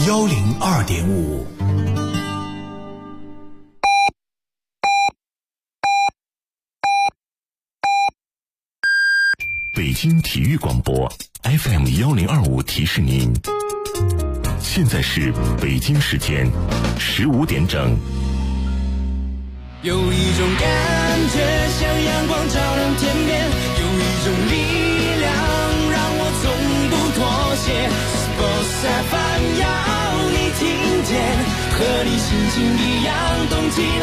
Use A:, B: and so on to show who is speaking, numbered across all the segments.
A: 102.5。
B: 北京体育广播 FM1025提示您，现在是北京时间15点整。
C: 有一种感觉像阳光照亮天边，有一种力量让我从不妥协。Sports FM 要你听见，和你心情一样动起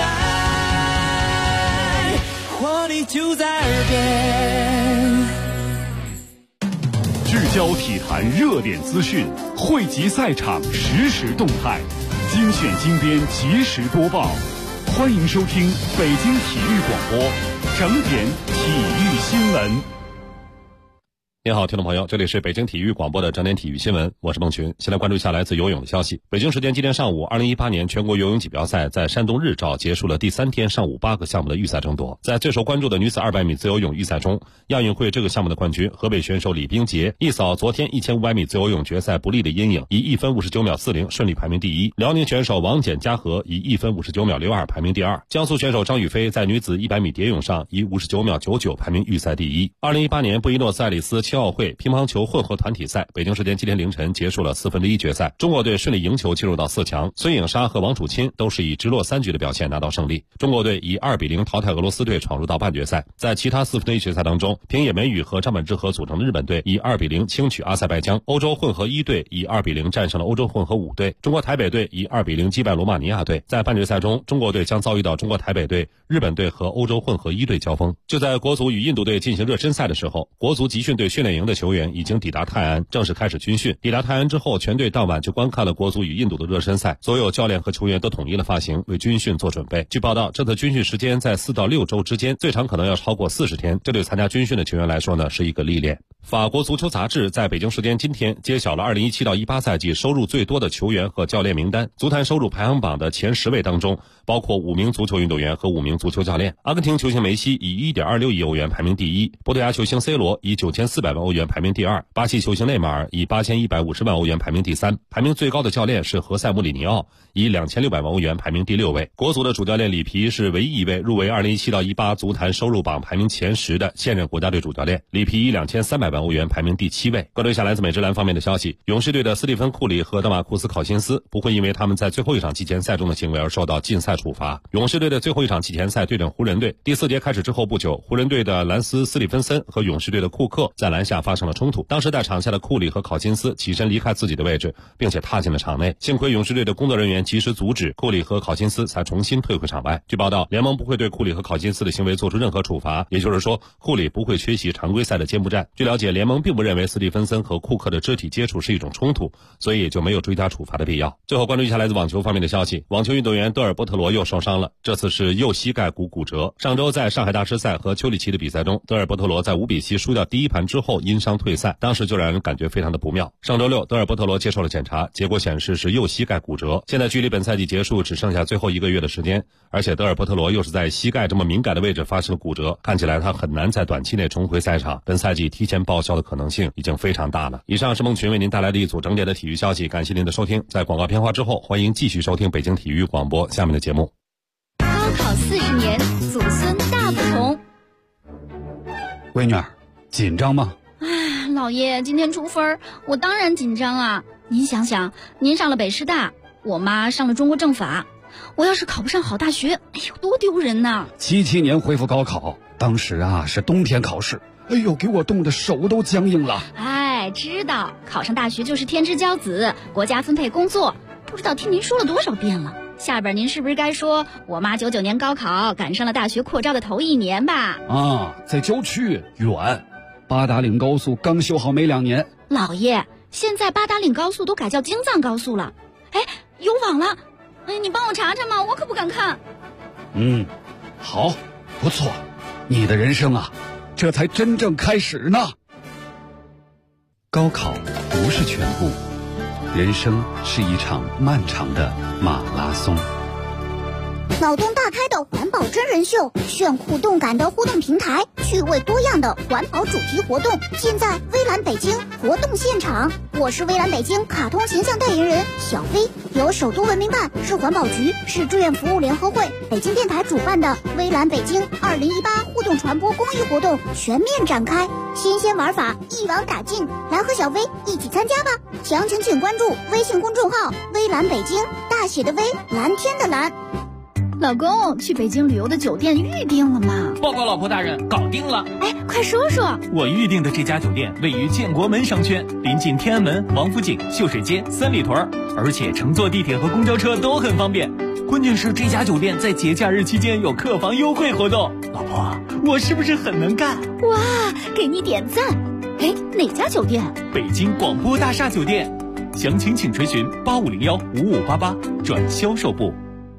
C: 来，活力就在耳边。
D: 聚焦体坛热点资讯，汇集赛场实时动态，精选精编及时播报。欢迎收听北京体育广播整点体育新闻。
E: 您好，听众朋友，这里是北京体育广播的整点体育新闻，我是孟群。先来关注一下来自游泳的消息。北京时间今天上午，2018年全国游泳锦标赛在山东日照结束了第3天上午8个项目的预赛争夺。在最受关注的女子200米自由泳预赛中，亚运会这个项目的冠军河北选手李冰洁一扫昨天1500米自由泳决赛不利的阴影，以1分59秒40顺利排名第一。辽宁选手王简嘉禾以1分59秒62排名第二。江苏选手张雨霏在女子100米蝶泳上以59秒99排名预赛第一。2018年布宜诺斯艾利斯青奥会乒乓球混合团体赛，北京时间今天凌晨结束了1/4决赛，中国队顺利赢球进入到4强，孙颖莎和王楚钦都是以直落3局的表现拿到胜利。中国队以2-0淘汰俄罗斯队闯入到半决赛。在其他1/4决赛当中，平野美宇和张本智和组成的日本队以2-0轻取阿塞拜疆，欧洲混合1队以2-0战胜了欧洲混合5队，中国台北队以2-0击败罗马尼亚队。在半决赛中，中国队将遭遇到中国台北队、日本队和欧洲混合1队交锋。就在国足与印度队进行热身赛的时候，国足集训队训练营的球员已经抵达泰安，正式开始军训。抵达泰安之后，全队当晚就观看了国足与印度的热身赛，所有教练和球员都统一了发型，为军训做准备。据报道，这次军训时间在4到6周之间，最长可能要超过40天，这对参加军训的球员来说呢，是一个历练。法国足球杂志在北京时间今天揭晓了2017到18赛季收入最多的球员和教练名单。足坛收入排行榜的前10位当中，包括5名足球运动员和5名足球教练。阿根廷球星梅西以 1.26 亿欧元排名第一，葡萄牙球星 C 罗以9400万欧元排名第二，巴西球星内马尔以8150万欧元排名第三。排名最高的教练是何塞穆里尼奥，以2600万欧元排名第6位。国足的主教练里皮是唯一一位入围2017到18足坛收入榜排名前10的现任国家队主教练，里皮以2300万欧元排名第7位。关注一下来自美职篮方面的消息，勇士队的斯蒂芬库里和德马库斯考辛斯不会因为他们在最后一场季前赛中的行为而受到禁赛处罚。勇士队的最后一场季前赛对阵湖人队，第4节开始之后不久，湖人队的兰斯·斯蒂芬森和勇士队的库克在篮下发生了冲突，当时在场下的库里和考辛斯起身离开自己的位置，并且踏进了场内，幸亏勇士队的工作人员及时阻止，库里和考辛斯才重新退回场外。据报道，联盟不会对库里和考辛斯的行为做出任何处罚，也就是说，库里不会缺席常规赛的揭幕战。据了解，联盟并不认为斯蒂芬森和库克的肢体接触是一种冲突，所以也就没有追加处罚的必要。最后关注一下来自网球方面的消息，网球运动员德尔波特罗又受伤了，这次是右膝盖骨折。上周在上海大师赛和丘里奇的比赛中，德尔波特罗在5比7输掉第1盘之后因伤退赛，当时就让人感觉非常的不妙。上周六，德尔波特罗接受了检查，结果显示是右膝盖骨折。现在距离本赛季结束只剩下最后1个月的时间，而且德尔波特罗又是在膝盖这么敏感的位置发生了骨折，看起来他很难在短期内重回赛场，本赛季提前报销的可能性已经非常大了。以上是孟群为您带来的一组整点的体育消息，感谢您的收听。在广告片花之后，欢迎继续收听北京体育广播下面的节目。
F: 高考40年，祖孙大不同。
D: 闺女儿，紧张吗？
F: 老爷，今天出分，我当然紧张啊。您想想，您上了北师大，我妈上了中国政法，我要是考不上好大学，哎呦，多丢人呐！77
D: 年恢复高考，当时啊是冬天考试，哎呦，给我冻得手都僵硬了。
F: 哎，知道考上大学就是天之骄子，国家分配工作，不知道听您说了多少遍了。下边您是不是该说我妈99年高考赶上了大学扩招的头1年吧？
D: 啊，在郊区远，八达岭高速刚修好没2年。
F: 老爷，现在八达岭高速都改叫京藏高速了。哎，有网了，哎，你帮我查查嘛，我可不敢看。
D: 好，不错，你的人生啊，这才真正开始呢。高考不是全部，人生是一场漫长的马拉松。
A: 脑洞大开的环保真人秀，炫酷动感的互动平台，趣味多样的环保主题活动，尽在微蓝北京活动现场。我是微蓝北京卡通形象代言人小飞，由首都文明办、市环保局、市志愿服务联合会、北京电台主办的微蓝北京2018互动传播公益活动全面展开，新鲜玩法一网打尽，来和小飞一起参加吧！详情请关注微信公众号微蓝北京，大写的微，蓝天的蓝。
F: 老公，去北京旅游的酒店预定了吗？
G: 报告老婆大人，搞定了。
F: 哎，快说说。
G: 我预定的这家酒店位于建国门商圈，临近天安门、王府井、秀水街、三里屯，而且乘坐地铁和公交车都很方便。关键是这家酒店在节假日期间有客房优惠活动。老婆，我是不是很能干？
F: 哇，给你点赞。哎，哪家酒店？
G: 北京广播大厦酒店。详情请垂询8501-5588转销售部。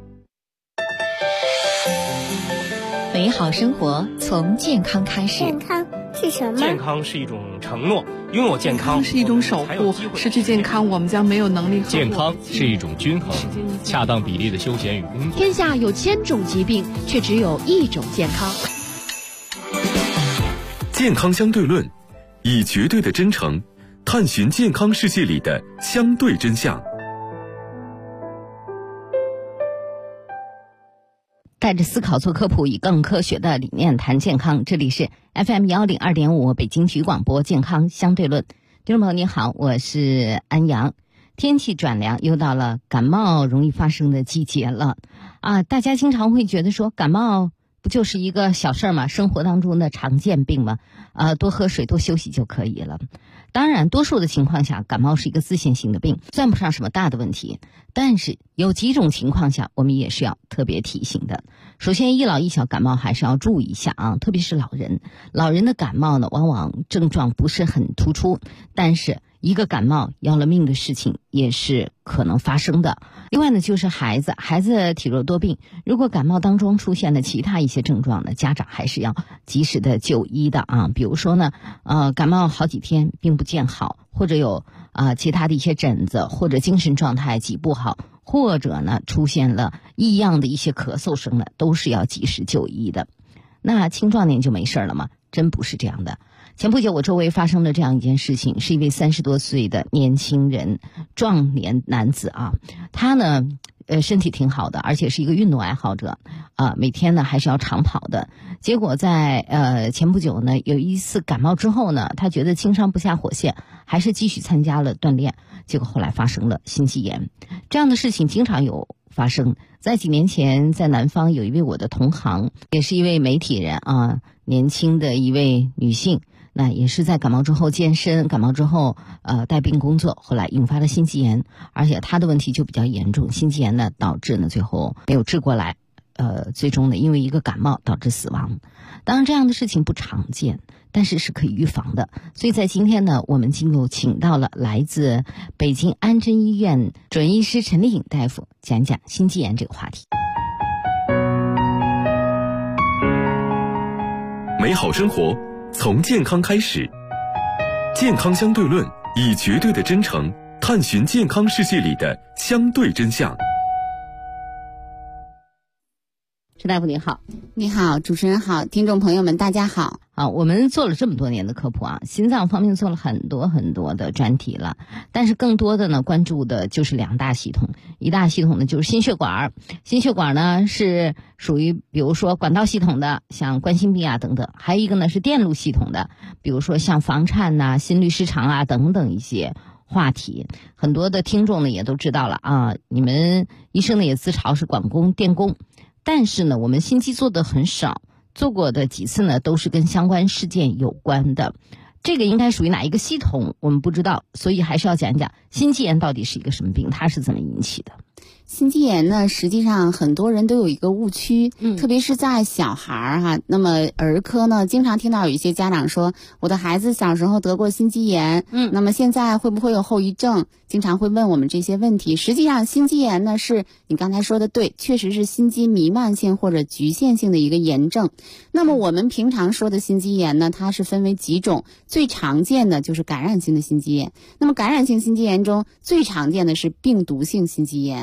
H: 美好生活从健康开始。
A: 健康是什么？
I: 健康是一种承诺，拥有健康
J: 是一种守护，失去健康我们将没有能力。
I: 健康是一种均衡，恰当比例的休闲与工作。
K: 天下有千种疾病，却只有一种健康。
B: 健康相对论，以绝对的真诚探寻健康世界里的相对真相。
H: 带着思考做科普，以更科学的理念谈健康。这里是 FM102.5 北京体育广播健康相对论。听众朋友你好，我是安阳。天气转凉，又到了感冒容易发生的季节了啊！大家经常会觉得说，感冒不就是一个小事吗？生活当中的常见病吗？多喝水，多休息就可以了。当然，多数的情况下，感冒是一个自限性的病，算不上什么大的问题。但是有几种情况下，我们也是要特别提醒的。首先，一老一小感冒还是要注意一下啊，特别是老人。老人的感冒呢，往往症状不是很突出，但是一个感冒要了命的事情也是可能发生的。另外呢，就是孩子体弱多病，如果感冒当中出现了其他一些症状呢，家长还是要及时的就医的啊。比如说呢，感冒好几天并不见好，或者有其他的一些疹子，或者精神状态极不好，或者呢出现了异样的一些咳嗽声呢，都是要及时就医的。那青壮年就没事了吗？真不是这样的。前不久我周围发生了这样一件事情，是一位30多岁的年轻人，壮年男子啊，他呢身体挺好的，而且是一个运动爱好者每天呢还是要长跑的。结果在前不久呢，有一次感冒之后呢，他觉得轻伤不下火线，还是继续参加了锻炼，结果后来发生了心肌炎。这样的事情经常有发生。在几年前，在南方有一位我的同行，也是一位媒体人啊，年轻的一位女性，那也是在感冒之后健身，感冒之后带病工作，后来引发了心肌炎，而且她的问题就比较严重，心肌炎呢导致呢最后没有治过来，最终呢因为一个感冒导致死亡。当然这样的事情不常见，但是是可以预防的。所以在今天呢，我们就请到了来自北京安贞医院准医师陈丽颖大夫，讲一讲心肌炎这个话题。
B: 美好生活从健康开始，健康相对论，以绝对的真诚探寻健康世界里的相对真相。
H: 陈大夫您好。
L: 你好，主持人好，听众朋友们大家好。
H: 我们做了这么多年的科普啊，心脏方面做了很多很多的专题了，但是更多的呢关注的就是2大系统。一大系统呢就是心血管，心血管呢是属于比如说管道系统的，像冠心病啊等等，还有一个呢是电路系统的，比如说像房颤啊、心律失常啊等等一些话题。很多的听众呢也都知道了啊，你们医生呢也自嘲是管工电工，但是呢我们心肌做的很少，做过的几次呢都是跟相关事件有关的。这个应该属于哪一个系统我们不知道，所以还是要讲一讲心肌炎到底是一个什么病，它是怎么引起的。
L: 心肌炎呢，实际上很多人都有一个误区，特别是在小孩哈。那么儿科呢，经常听到有一些家长说，我的孩子小时候得过心肌炎，那么现在会不会有后遗症？经常会问我们这些问题。实际上，心肌炎呢是你刚才说的对，确实是心肌弥漫性或者局限性的一个炎症。那么我们平常说的心肌炎呢，它是分为几种，最常见的就是感染性的心肌炎。那么感染性心肌炎中最常见的是病毒性心肌炎。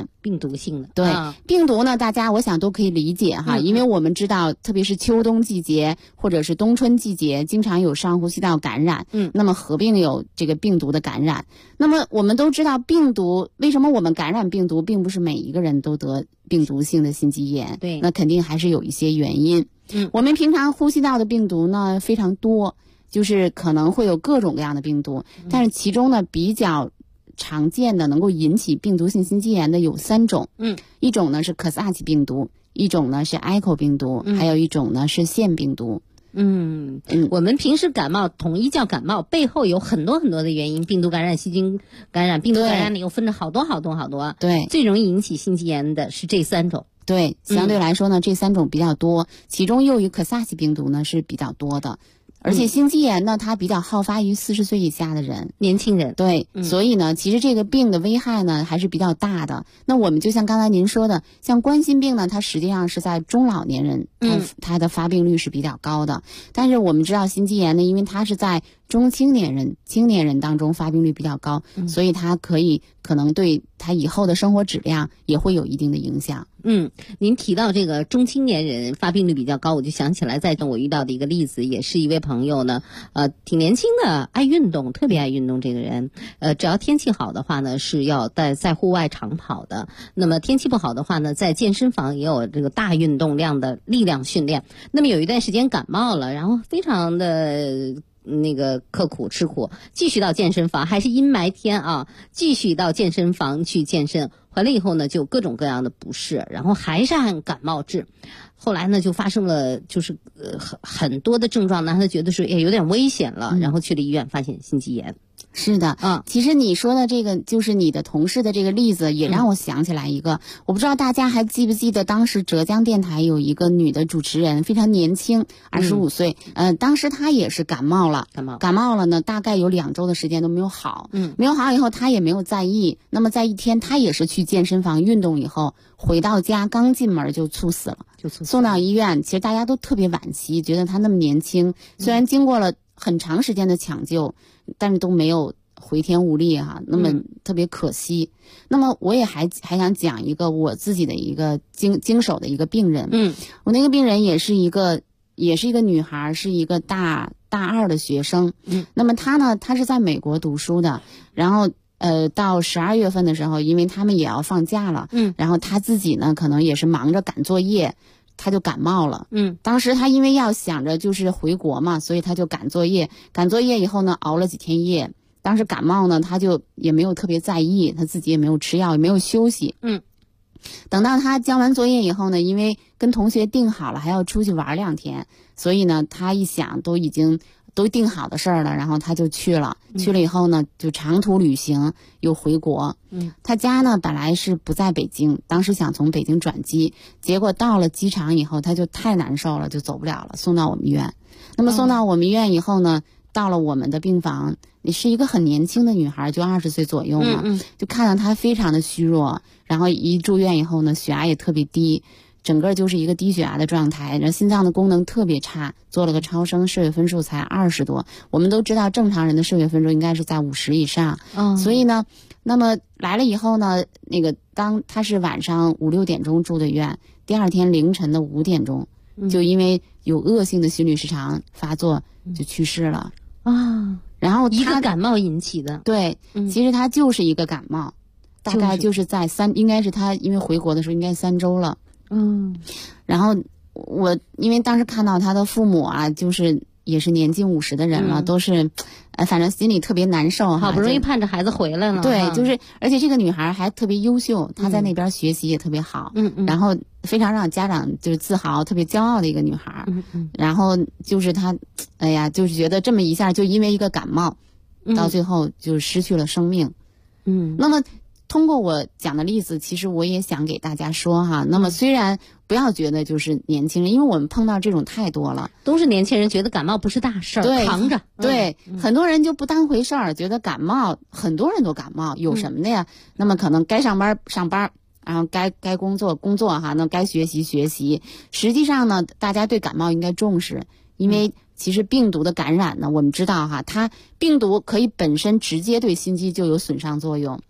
H: 病毒性的。
L: 对，病毒呢，大家我想都可以理解哈，因为我们知道，特别是秋冬季节或者是冬春季节，经常有上呼吸道感染，那么合并有这个病毒的感染。那么我们都知道，病毒为什么我们感染病毒，并不是每一个人都得病毒性的心肌炎，
H: 对，
L: 那肯定还是有一些原因。我们平常呼吸道的病毒呢非常多，就是可能会有各种各样的病毒，但是其中呢比较常见的能够引起病毒性心肌炎的有3种，一种呢是可萨奇病毒，一种呢是埃科病毒，还有一种呢是腺病毒。
H: 我们平时感冒统一叫感冒，背后有很多很多的原因，病毒感染、细菌感染，病毒感染里又分着好多。
L: 对，
H: 最容易引起心肌炎的是这3种。
L: 对，相对来说呢，这3种比较多，其中又以可萨奇病毒呢是比较多的。而且心肌炎呢，它比较好发于40岁以下的人，
H: 年轻人。
L: 对，所以呢，其实这个病的危害呢还是比较大的。那我们就像刚才您说的，像冠心病呢，它实际上是在中老年人，它的发病率是比较高的。但是我们知道心肌炎呢，因为它是在中青年人当中发病率比较高，所以它可能对他以后的生活质量也会有一定的影响。
H: 您提到这个中青年人发病率比较高，我就想起来在我遇到的一个例子，也是一位朋友呢，挺年轻的，爱运动，特别爱运动。这个人，只要天气好的话呢，是要在户外长跑的。那么天气不好的话呢，在健身房也有这个大运动量的力量训练。那么有一段时间感冒了，然后非常的那个刻苦吃苦，继续到健身房，还是阴霾天啊，继续到健身房去健身。回来以后呢，就各种各样的不适，然后还是按感冒治。后来呢，就发生了就是很多的症状呢，他觉得是有点危险了，然后去了医院，发现心肌炎。
L: 是的，其实你说的这个就是你的同事的这个例子，也让我想起来一个，我不知道大家还记不记得，当时浙江电台有一个女的主持人，非常年轻，25岁，当时她也是感冒了呢，大概有2周的时间都没有好，没有好以后她也没有在意，那么在一天她也是去健身房运动以后，回到家刚进门就猝死了，送到医院，其实大家都特别惋惜，觉得她那么年轻，虽然经过了很长时间的抢救，但是都没有回天无力哈，那么特别可惜。那么我也还想讲一个我自己的一个经手的一个病人，我那个病人也是一个女孩，是一个大2的学生，那么她是在美国读书的，然后到12月份的时候，因为他们也要放假了，然后她自己呢可能也是忙着赶作业，他就感冒了。当时他因为要想着就是回国嘛，所以他就赶作业以后呢，熬了几天夜。当时感冒呢，他就也没有特别在意，他自己也没有吃药，也没有休息。等到他交完作业以后呢，因为跟同学定好了还要出去玩2天，所以呢，他一想都定好的事儿了，然后他就去了。去了以后呢，就长途旅行又回国。他家呢本来是不在北京，当时想从北京转机，结果到了机场以后他就太难受了，就走不了了，送到我们医院。那么送到我们医院以后呢，到了我们的病房，你是一个很年轻的女孩，就20岁左右嘛，就看到她非常的虚弱，然后一住院以后呢，血压也特别低，整个就是一个低血压的状态，然后心脏的功能特别差，做了个超声，射血分数才20多。我们都知道正常人的射血分数应该是在50以上，所以呢，那么来了以后呢，那个当他是晚上5、6点钟住的院，第2天凌晨的5点钟，就因为有恶性的心律失常发作就去世了然后
H: 一个感冒引起的。
L: 对，其实他就是一个感冒，大概就是在应该是他因为回国的时候应该3周了。然后我因为当时看到他的父母啊，就是也是年近50的人了，都是反正心里特别难受哈，
H: 好不容易盼着孩子回来了。
L: 对，就是而且这个女孩还特别优秀，她在那边学习也特别好，然后非常让家长就是自豪，特别骄傲的一个女孩。然后就是她，哎呀，就是觉得这么一下就因为一个感冒，到最后就失去了生命。那么通过我讲的例子，其实我也想给大家说哈，那么虽然不要觉得就是年轻人，因为我们碰到这种太多了，
H: 都是年轻人觉得感冒不是大事儿，扛着。
L: 对，很多人就不当回事儿，觉得感冒，很多人都感冒，有什么的呀？那么可能该上班上班，然后该工作哈，那该学习学习。实际上呢，大家对感冒应该重视，因为其实病毒的感染呢，我们知道哈，它病毒可以本身直接对心肌就有损伤作用。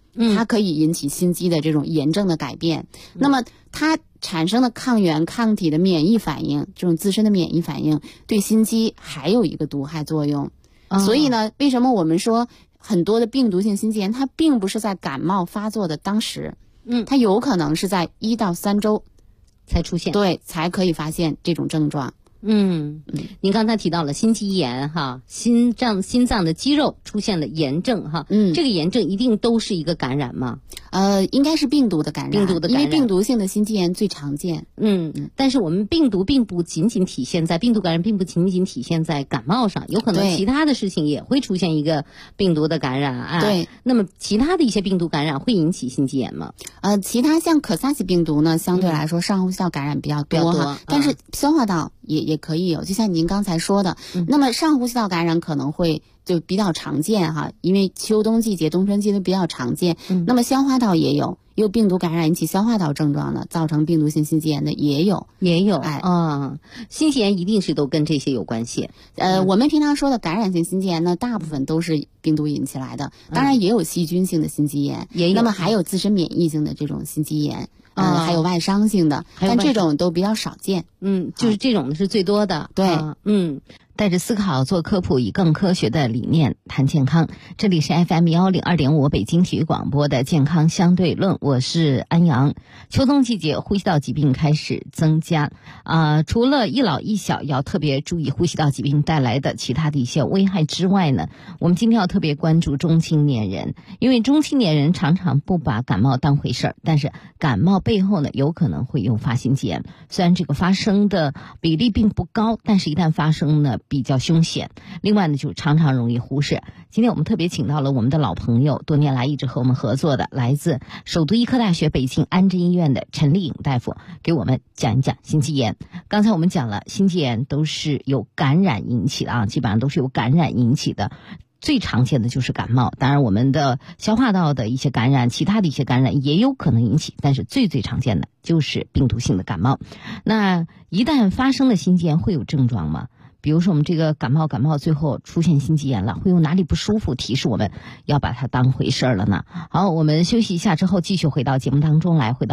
L: 它可以引起心肌的这种炎症的改变。那么它产生的抗原抗体的免疫反应，这种自身的免疫反应对心肌还有一个毒害作用。所以呢，为什么我们说很多的病毒性心肌炎它并不是在感冒发作的当时，它有可能是在1到3周
H: 才出现，
L: 对，才可以发现这种症状。
H: 您刚才提到了心肌炎哈，心脏的肌肉出现了炎症哈，这个炎症一定都是一个感染吗？
L: 应该是病毒的感染，因为病毒性的心肌炎最常见。
H: 但是我们病毒并不仅仅体现在病毒感染，并不仅仅体现在感冒上，有可能其他的事情也会出现一个病毒的感染。对，那么其他的一些病毒感染会引起心肌炎吗？
L: 其他像可萨奇病毒呢，相对来说上呼吸道感染比较多哈，但是消化道也可以有，就像您刚才说的，那么上呼吸道感染可能会就比较常见哈，因为秋冬季节、冬春季都比较常见。那么消化道也有病毒感染引起消化道症状的，造成病毒性心肌炎的也有。
H: 心肌炎一定是都跟这些有关系。
L: 我们平常说的感染性心肌炎呢，大部分都是病毒引起来的，当然也有细菌性的心肌炎，那么还有自身免疫性的这种心肌炎。还有外伤性的，但这种都比较少见。
H: 就是这种是最多的。
L: 对，
H: 带着思考做科普，以更科学的理念谈健康。这里是 FM102.5 北京体育广播的健康相对论，我是安阳。秋冬季节呼吸道疾病开始增加除了一老一小要特别注意呼吸道疾病带来的其他的一些危害之外呢，我们今天要特别关注中青年人，因为中青年人常常不把感冒当回事儿，但是感冒背后呢有可能会诱发心肌炎。虽然这个发生的比例并不高，但是一旦发生呢比较凶险，另外呢就常常容易忽视。今天我们特别请到了我们的老朋友，多年来一直和我们合作的，来自首都医科大学北京安贞医院的陈丽颖大夫，给我们讲一讲心肌炎。刚才我们讲了，心肌炎都是由感染引起的基本上都是由感染引起的。最常见的就是感冒，当然我们的消化道的一些感染，其他的一些感染也有可能引起，但是最常见的就是病毒性的感冒。那一旦发生了心肌炎会有症状吗？比如说我们这个感冒最后出现心肌炎了，会有哪里不舒服，提示我们要把它当回事了呢？好，我们休息一下之后继续回到节目当中来，回到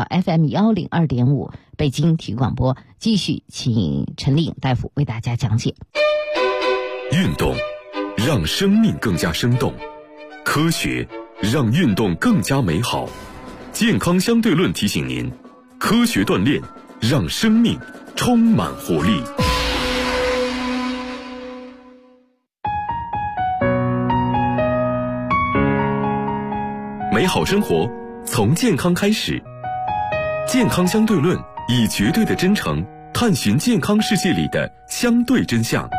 H: FM102.5 北京体育广播，继续请陈丽颖大夫为大家讲解。
B: 运动让生命更加生动，科学让运动更加美好。健康相对论提醒您，科学锻炼让生命充满活力。美好生活从健康开始，健康相对论以绝对的真诚探寻健康世界里的相对真相。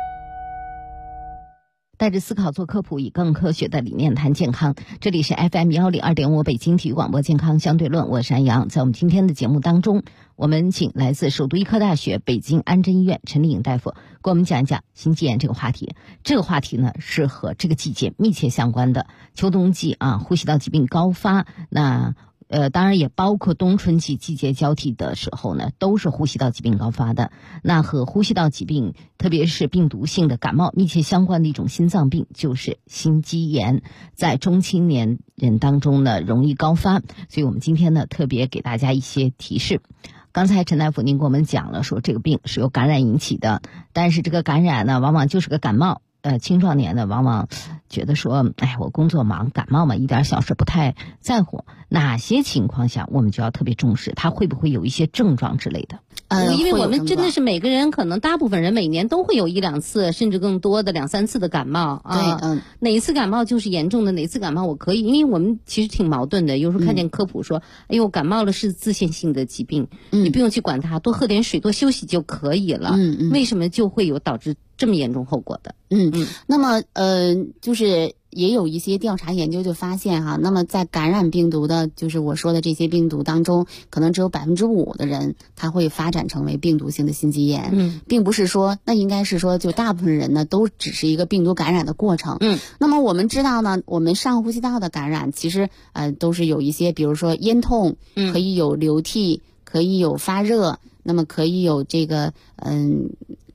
H: 带着思考做科普，以更科学的理念谈健康。这里是 FM102.5 北京体育广播健康相对论，我是安阳。在我们今天的节目当中，我们请来自首都医科大学北京安贞医院陈丽颖大夫给我们讲一讲心肌炎这个话题。这个话题呢是和这个季节密切相关的，秋冬季呼吸道疾病高发，那当然也包括冬春季季节交替的时候呢，都是呼吸道疾病高发的。那和呼吸道疾病，特别是病毒性的感冒密切相关的一种心脏病就是心肌炎，在中青年人当中呢容易高发，所以我们今天呢特别给大家一些提示。刚才陈大夫您给我们讲了，说这个病是由感染引起的，但是这个感染呢往往就是个感冒。青壮年呢往往觉得说，我工作忙，感冒嘛，一点小事不太在乎。哪些情况下我们就要特别重视，它会不会有一些症状之类的？因为我们真的是每个人，可能大部分人每年都会有1-2次，甚至更多的2、3次的感冒啊。哪一次感冒就是严重的，哪次感冒我可以，因为我们其实挺矛盾的。有时候看见科普说，感冒了是自限性的疾病，你不用去管它，多喝点水，多休息就可以了。为什么就会有导致这么严重后果的？
L: 那么就是也有一些调查研究就发现那么在感染病毒的，就是我说的这些病毒当中，可能只有5%的人他会发展成为病毒性的心肌炎。并不是说，那应该是说就大部分人呢都只是一个病毒感染的过程。那么我们知道呢，我们上呼吸道的感染其实都是有一些，比如说咽痛，可以有流涕，可以有发热，那么可以有这个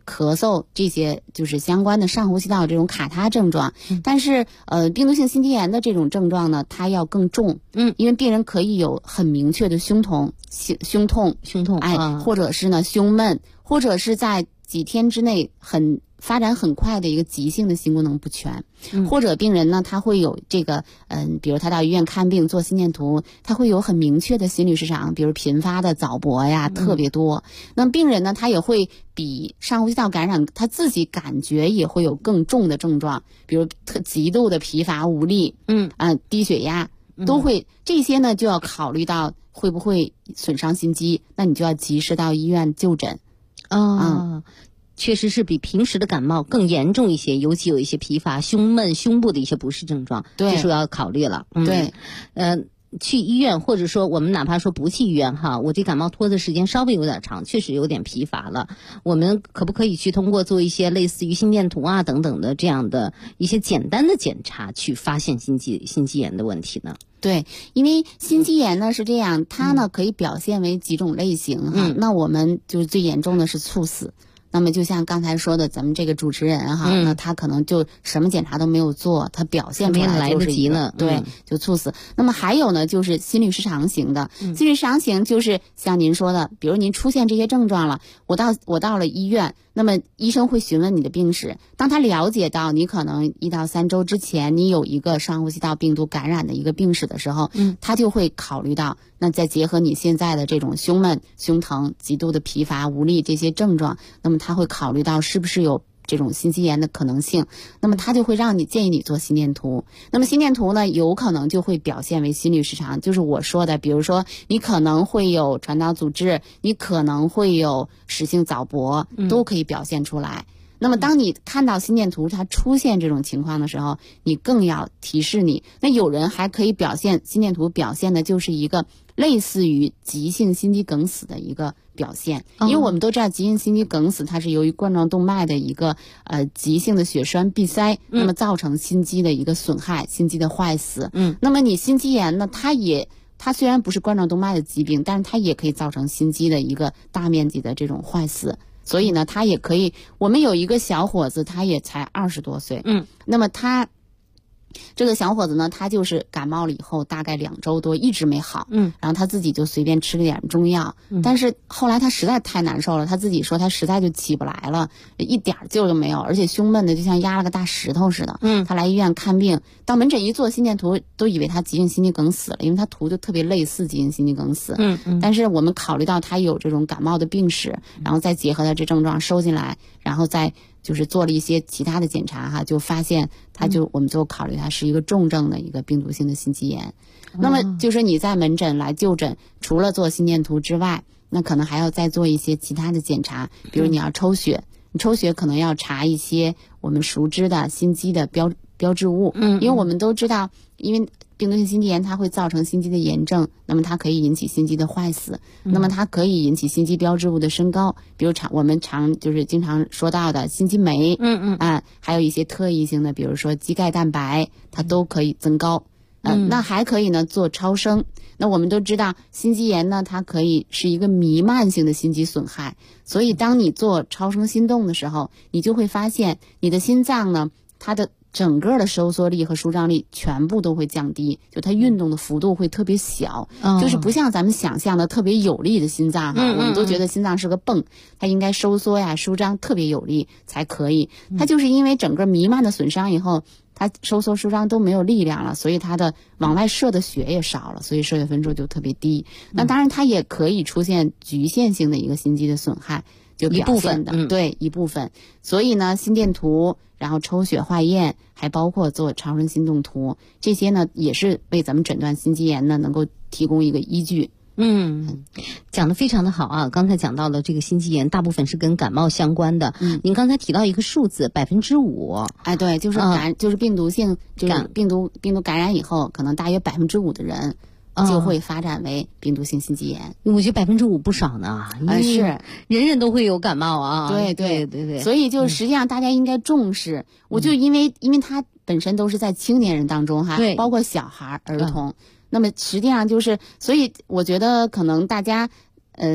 L: 咳嗽这些就是相关的上呼吸道这种卡他症状。但是病毒性心肌炎的这种症状呢，它要更重。因为病人可以有很明确的胸痛，或者是呢胸闷，或者是在几天之内发展很快的一个急性的心功能不全，或者病人呢他会有这个比如他到医院看病做心电图，他会有很明确的心律失常，比如频发的早搏呀特别多。那么病人呢他也会比上呼吸道感染他自己感觉也会有更重的症状，比如极度的疲乏无力，低血压都会，这些呢就要考虑到会不会损伤心肌，那你就要及时到医院就诊。
H: 确实是比平时的感冒更严重一些，尤其有一些疲乏、胸闷、胸部的一些不适症状，这时候要考虑了。
L: 对，
H: 去医院，或者说我们哪怕说不去医院哈，我这感冒拖的时间稍微有点长，确实有点疲乏了，我们可不可以去通过做一些类似于心电图啊等等的这样的一些简单的检查，去发现心肌炎的问题呢？
L: 对，因为心肌炎呢是这样，它呢可以表现为几种类型哈。那我们就是最严重的是猝死。那么就像刚才说的，咱们这个主持人哈，那他可能就什么检查都没有做，他表现出来就是一个对，就猝死。那么还有呢，就是心律失常型的，心律失常型就是像您说的，比如您出现这些症状了，我到了医院，那么医生会询问你的病史，当他了解到你可能1到3周之前你有一个上呼吸道病毒感染的一个病史的时候，他就会考虑到，那再结合你现在的这种胸闷、胸疼、极度的疲乏无力这些症状，那么他会考虑到是不是有这种心肌炎的可能性，那么他就会建议你做心电图。那么心电图呢，有可能就会表现为心律失常，就是我说的，比如说你可能会有传导阻滞，你可能会有室性早搏，都可以表现出来。那么当你看到心电图它出现这种情况的时候，你更要提示你。那有人还可以心电图表现的就是一个类似于急性心肌梗死的一个表现，因为我们都知道急性心肌梗死它是由于冠状动脉的一个急性的血栓闭塞，那么造成心肌的一个损害，心肌的坏死。那么你心肌炎呢，它虽然不是冠状动脉的疾病，但是它也可以造成心肌的一个大面积的这种坏死。所以呢，他也可以，我们有一个小伙子，他也才20多岁，那么这个小伙子呢，他就是感冒了以后大概2周多一直没好，然后他自己就随便吃了点中药，但是后来他实在太难受了，他自己说他实在就起不来了，一点劲儿都没有，而且胸闷的就像压了个大石头似的。他来医院看病，到门诊一做心电图，都以为他急性心肌梗死了，因为他图就特别类似急性心肌梗死。但是我们考虑到他有这种感冒的病史，然后再结合他这症状收进来，然后再就是做了一些其他的检查哈，就发现我们就考虑它是一个重症的一个病毒性的心肌炎。那么就是你在门诊来就诊，除了做心电图之外，那可能还要再做一些其他的检查，比如你要抽血，你抽血可能要查一些我们熟知的心肌的标志物，因为我们都知道，因为病毒性心肌炎它会造成心肌的炎症，那么它可以引起心肌的坏死，那么它可以引起心肌标志物的升高，比如我们就是经常说到的心肌酶，还有一些特异性的，比如说肌钙蛋白，它都可以增高。那还可以呢做超声。那我们都知道心肌炎呢，它可以是一个弥漫性的心肌损害，所以当你做超声心动的时候，你就会发现你的心脏呢，它的整个的收缩力和舒张力全部都会降低，就它运动的幅度会特别小，就是不像咱们想象的特别有力的心脏哈，我们都觉得心脏是个泵，它应该收缩呀舒张特别有力才可以，它就是因为整个弥漫的损伤以后，它收缩舒张都没有力量了，所以它的往外射的血也少了，所以射血分数就特别低。那当然它也可以出现局限性的一个心肌的损害，就
H: 一部分的，
L: 对，一部分。所以呢，心电图，然后抽血化验，还包括做超声心动图，这些呢也是为咱们诊断心肌炎呢能够提供一个依据。
H: 讲得非常的好啊！刚才讲到了这个心肌炎，大部分是跟感冒相关的。您刚才提到一个数字5%，
L: 哎，对，就是就是病毒性，就是病毒感染以后，可能大约5%的人就会发展为病毒性心肌炎。
H: 我觉得5%不少呢，
L: 是
H: 人人都会有感冒啊。
L: 对，所以就实际上大家应该重视。我就因为它本身都是在青年人当中哈，包括小孩儿童。那么实际上就是，所以我觉得可能大家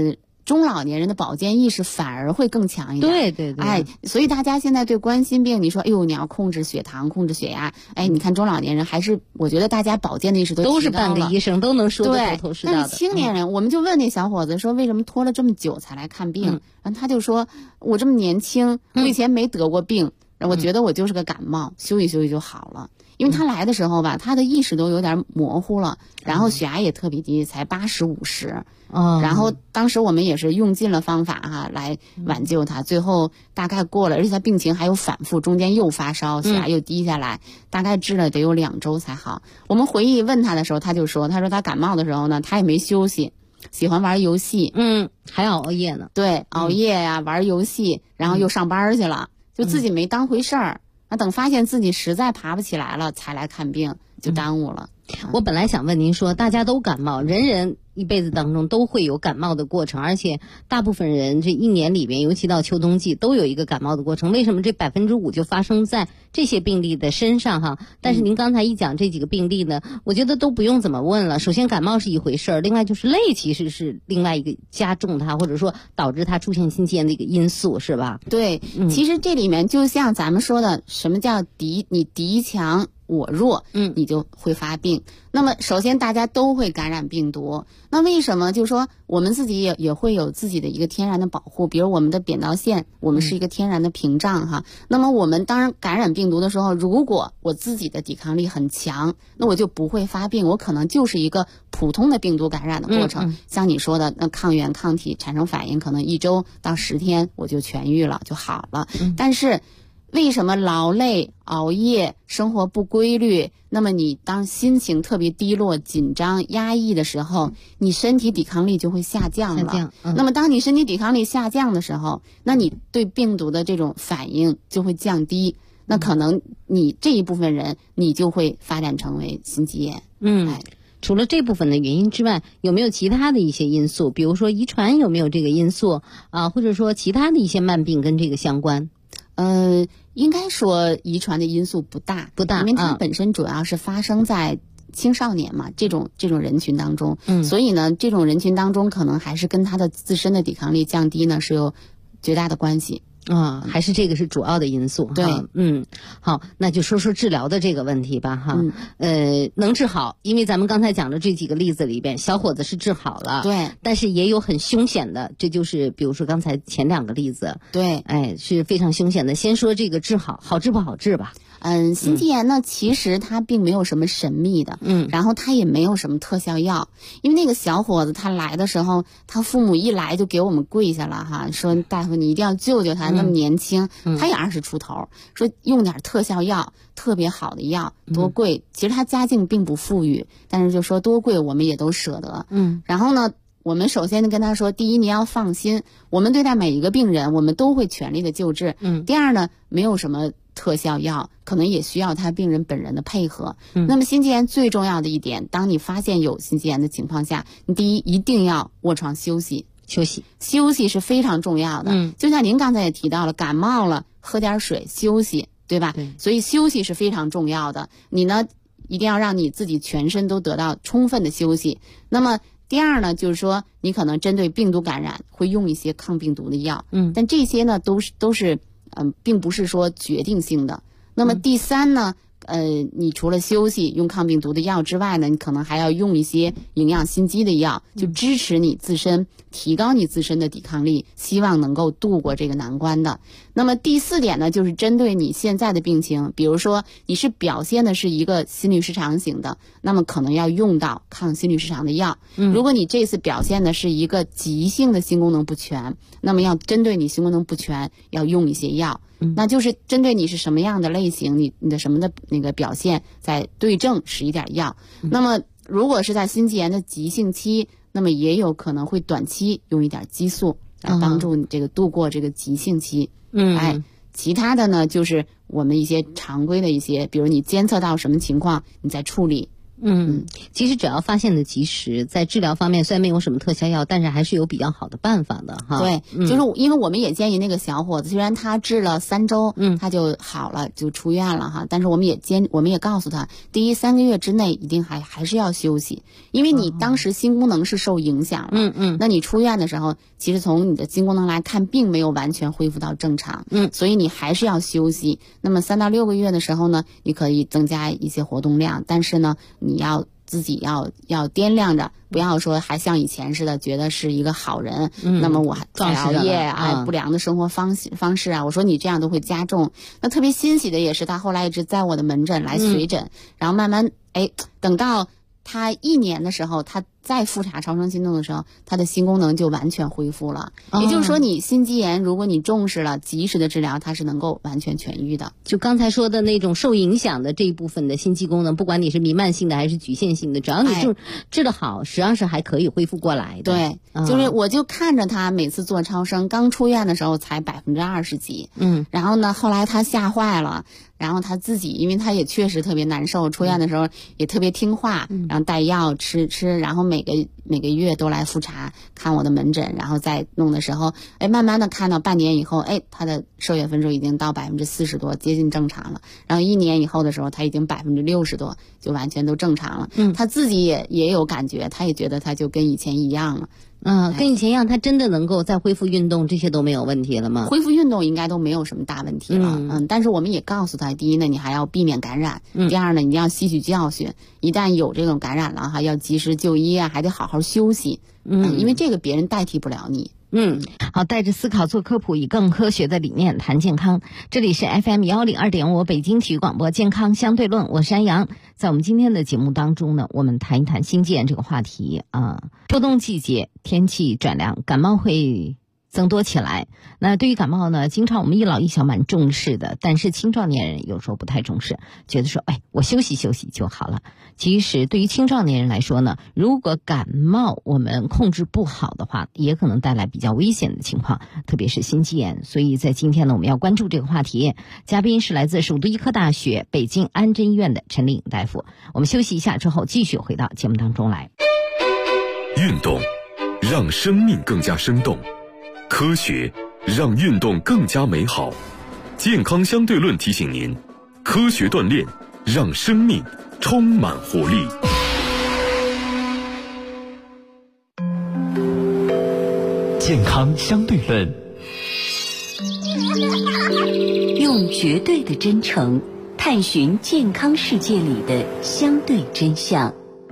L: 中老年人的保健意识反而会更强一点。
H: 对对对。
L: 哎，所以大家现在对冠心病，你说，哎呦，你要控制血糖、控制血压，哎，你看中老年人还是，我觉得大家保健的意识
H: 都是半个医生都能说得头头是道的。
L: 但是青年人，我们就问那小伙子说，为什么拖了这么久才来看病？然后他就说，我这么年轻，我以前没得过病，我觉得我就是个感冒，休息休息就好了。因为他来的时候吧，他的意识都有点模糊了，然后血压也特别低，才80、50。然后当时我们也是用尽了方法哈来挽救他，最后大概过了，而且他病情还有反复，中间又发烧，血压又低下来，大概治了得有2周才好。我们回忆问他的时候，他说他感冒的时候呢，他也没休息，喜欢玩游戏，
H: 还要熬夜呢。
L: 对，熬夜呀，玩游戏，然后又上班去了，就自己没当回事儿。等发现自己实在爬不起来了，才来看病，就耽误了。
H: 我本来想问您说，大家都感冒，人人一辈子当中都会有感冒的过程，而且大部分人这一年里边，尤其到秋冬季，都有一个感冒的过程。为什么这5%就发生在这些病例的身上哈？但是您刚才一讲这几个病例呢，我觉得都不用怎么问了。首先感冒是一回事儿，另外就是累其实是另外一个加重它或者说导致它出现心肌炎的一个因素，是吧？
L: 对，其实这里面就像咱们说的，什么叫你敌强我弱，你就会发病。那么首先大家都会感染病毒，那为什么就是说我们自己也会有自己的一个天然的保护，比如我们的扁桃腺，我们是一个天然的屏障哈。那么我们当然感染病毒的时候，如果我自己的抵抗力很强，那我就不会发病，我可能就是一个普通的病毒感染的过程。像你说的，那抗原抗体产生反应，可能1周到10天我就痊愈了，就好了。但是为什么劳累、熬夜、生活不规律，那么你当心情特别低落、紧张、压抑的时候，你身体抵抗力就会下降了。那么当你身体抵抗力下降的时候，那你对病毒的这种反应就会降低，那可能你这一部分人你就会发展成为心肌炎。
H: 除了这部分的原因之外，有没有其他的一些因素？比如说遗传有没有这个因素啊？或者说其他的一些慢病跟这个相关？
L: 应该说遗传的因素不大，因为它本身主要是发生在青少年嘛，这种人群当中，所以呢，这种人群当中可能还是跟他的自身的抵抗力降低呢是有绝大的关系。
H: 还是这个是主要的因素。
L: 对，
H: 好，那就说说治疗的这个问题吧哈。能治好，因为咱们刚才讲的这几个例子里边，小伙子是治好了，
L: 对，
H: 但是也有很凶险的，这就是比如说刚才前2个例子，
L: 对，
H: 是非常凶险的。先说这个治好，好治不好治吧？
L: 心肌炎呢，其实它并没有什么神秘的，然后它也没有什么特效药，因为那个小伙子他来的时候，他父母一来就给我们跪下了哈，说大夫你一定要救救他，那么年轻，他也20出头，说用点特效药，特别好的药，多贵，其实他家境并不富裕，但是就说多贵我们也都舍得，然后呢，我们首先跟他说，第一，你要放心，我们对待每一个病人，我们都会全力的救治。第二呢，没有什么特效药，可能也需要他病人本人的配合。那么心肌炎最重要的一点，当你发现有心肌炎的情况下，你第一一定要卧床休息是非常重要的。就像您刚才也提到了，感冒了喝点水休息，对吧？对，所以休息是非常重要的。你呢，一定要让你自己全身都得到充分的休息。那么第二呢，就是说你可能针对病毒感染会用一些抗病毒的药，但这些呢都是并不是说决定性的。那么第三呢，你除了休息用抗病毒的药之外呢，你可能还要用一些营养心肌的药，就支持你自身，提高你自身的抵抗力，希望能够度过这个难关的。那么第4点呢，就是针对你现在的病情，比如说你是表现的是一个心律失常型的，那么可能要用到抗心律失常的药。如果你这次表现的是一个急性的心功能不全，那么要针对你心功能不全要用一些药。那就是针对你是什么样的类型，你的什么的那个表现，再对症使一点药。那么如果是在心肌炎的急性期，那么也有可能会短期用一点激素来帮助你这个度过这个急性期。其他的呢，就是我们一些常规的一些，比如你监测到什么情况，你再处理
H: 其实只要发现的及时，在治疗方面虽然没有什么特效药，但是还是有比较好的办法的哈。
L: 对，就是因为我们也建议那个小伙子，虽然他治了3周，他就好了，就出院了哈，但是我们也告诉他，第一3个月之内一定还是要休息，因为你当时心功能是受影响了。那你出院的时候，其实从你的心功能来看，并没有完全恢复到正常。所以你还是要休息。那么3到6个月的时候呢，你可以增加一些活动量，但是呢，你要自己要掂量着，不要说还像以前似的觉得是一个好人，那么我还再熬夜不良的生活方式啊，我说你这样都会加重。那特别欣喜的也是他后来一直在我的门诊来随诊，然后慢慢等到他1年的时候，他再复查超声心动的时候，他的心功能就完全恢复了。也就是说，你心肌炎，如果你重视了及时的治疗，它是能够完全痊愈的。
H: 就刚才说的那种受影响的这一部分的心肌功能，不管你是弥漫性的还是局限性的，只要你治得好，实际上是还可以恢复过来的。
L: 对，就是我就看着他每次做超声，刚出院的时候才20%几，然后呢，后来他吓坏了。然后他自己，因为他也确实特别难受，出院的时候也特别听话，然后带药吃，然后每个月都来复查看我的门诊，然后再弄的时候，慢慢的看到半年以后，他的受血分数已经到40%多，接近正常了。然后1年以后的时候，他已经60%多，就完全都正常了。他自己也有感觉，他也觉得他就跟以前一样了。
H: 跟以前一样，他真的能够再恢复运动，这些都没有问题了吗？
L: 恢复运动应该都没有什么大问题了。但是我们也告诉他，第一呢，你还要避免感染；第二呢，你要吸取教训，一旦有这种感染了哈，要及时就医啊，还得好好休息。因为这个别人代替不了你。
H: 好，带着思考做科普，以更科学的理念谈健康。这里是 FM102.5北京体育广播健康相对论，我是安阳。在我们今天的节目当中呢，我们谈一谈心肌炎这个话题啊。秋冬季节天气转凉，感冒会增多起来。那对于感冒呢，经常我们一老一小蛮重视的，但是青壮年人有时候不太重视，觉得说我休息休息就好了。其实对于青壮年人来说呢，如果感冒我们控制不好的话，也可能带来比较危险的情况，特别是心肌炎。所以在今天呢，我们要关注这个话题。嘉宾是来自首都医科大学北京安贞医院的陈丽颖大夫。我们休息一下之后，继续回到节目当中来。
B: 运动让生命更加生动，科学让运动更加美好。健康相对论提醒您，科学锻炼让生命充满活力。
M: 健康相对论，
N: 用绝对的真诚探寻健康世界里的相对真相。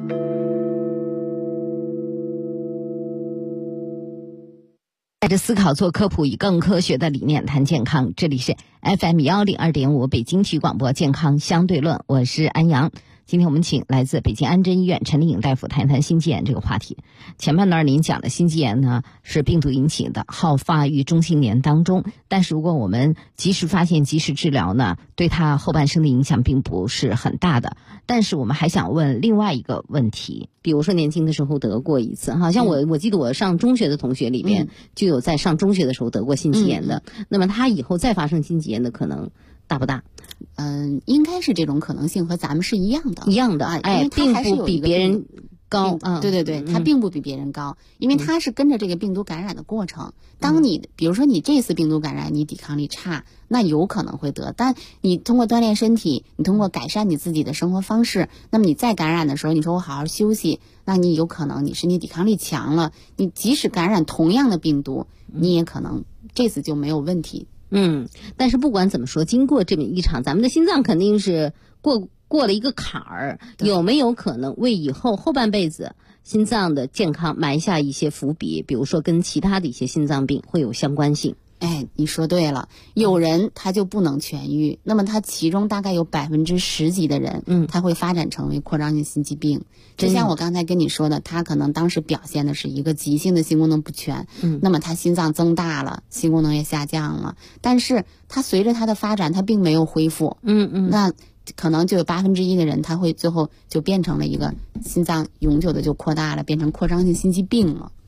H: 带着思考做科普，以更科学的理念谈健康。这里是 FM102.5北京体育广播健康相对论，我是安阳。今天我们请来自北京安贞医院陈丽颖大夫谈一谈心肌炎这个话题。前半段您讲的心肌炎呢是病毒引起的，好发于中青年当中，但是如果我们及时发现及时治疗呢，对他后半生的影响并不是很大的。但是我们还想问另外一个问题，比如说年轻的时候得过一次，好像我记得我上中学的同学里边就有在上中学的时候得过心肌炎的，那么他以后再发生心肌炎的可能大不大？
L: 应该是这种可能性和咱们是一样的，
H: 并不比别人高。
L: 对，它并不比别人高，因为它是跟着这个病毒感染的过程。当你比如说你这次病毒感染，你抵抗力差，那有可能会得，但你通过锻炼身体，你通过改善你自己的生活方式，那么你再感染的时候，你说我好好休息，那你有可能你身体抵抗力强了，你即使感染同样的病毒，你也可能这次就没有问题。
H: 但是不管怎么说，经过这么一场，咱们的心脏肯定是过了一个坎儿，有没有可能为以后后半辈子心脏的健康埋下一些伏笔？比如说跟其他的一些心脏病会有相关性。
L: 你说对了，有人他就不能痊愈，那么他其中大概有10%几的人，他会发展成为扩张性心肌病。就像我刚才跟你说的，他可能当时表现的是一个急性的心功能不全，那么他心脏增大了，心功能也下降了，但是他随着他的发展，他并没有恢复，那可能就有1%的人，他会最后就变成了一个心脏永久的就扩大了，变成扩张性心肌病了。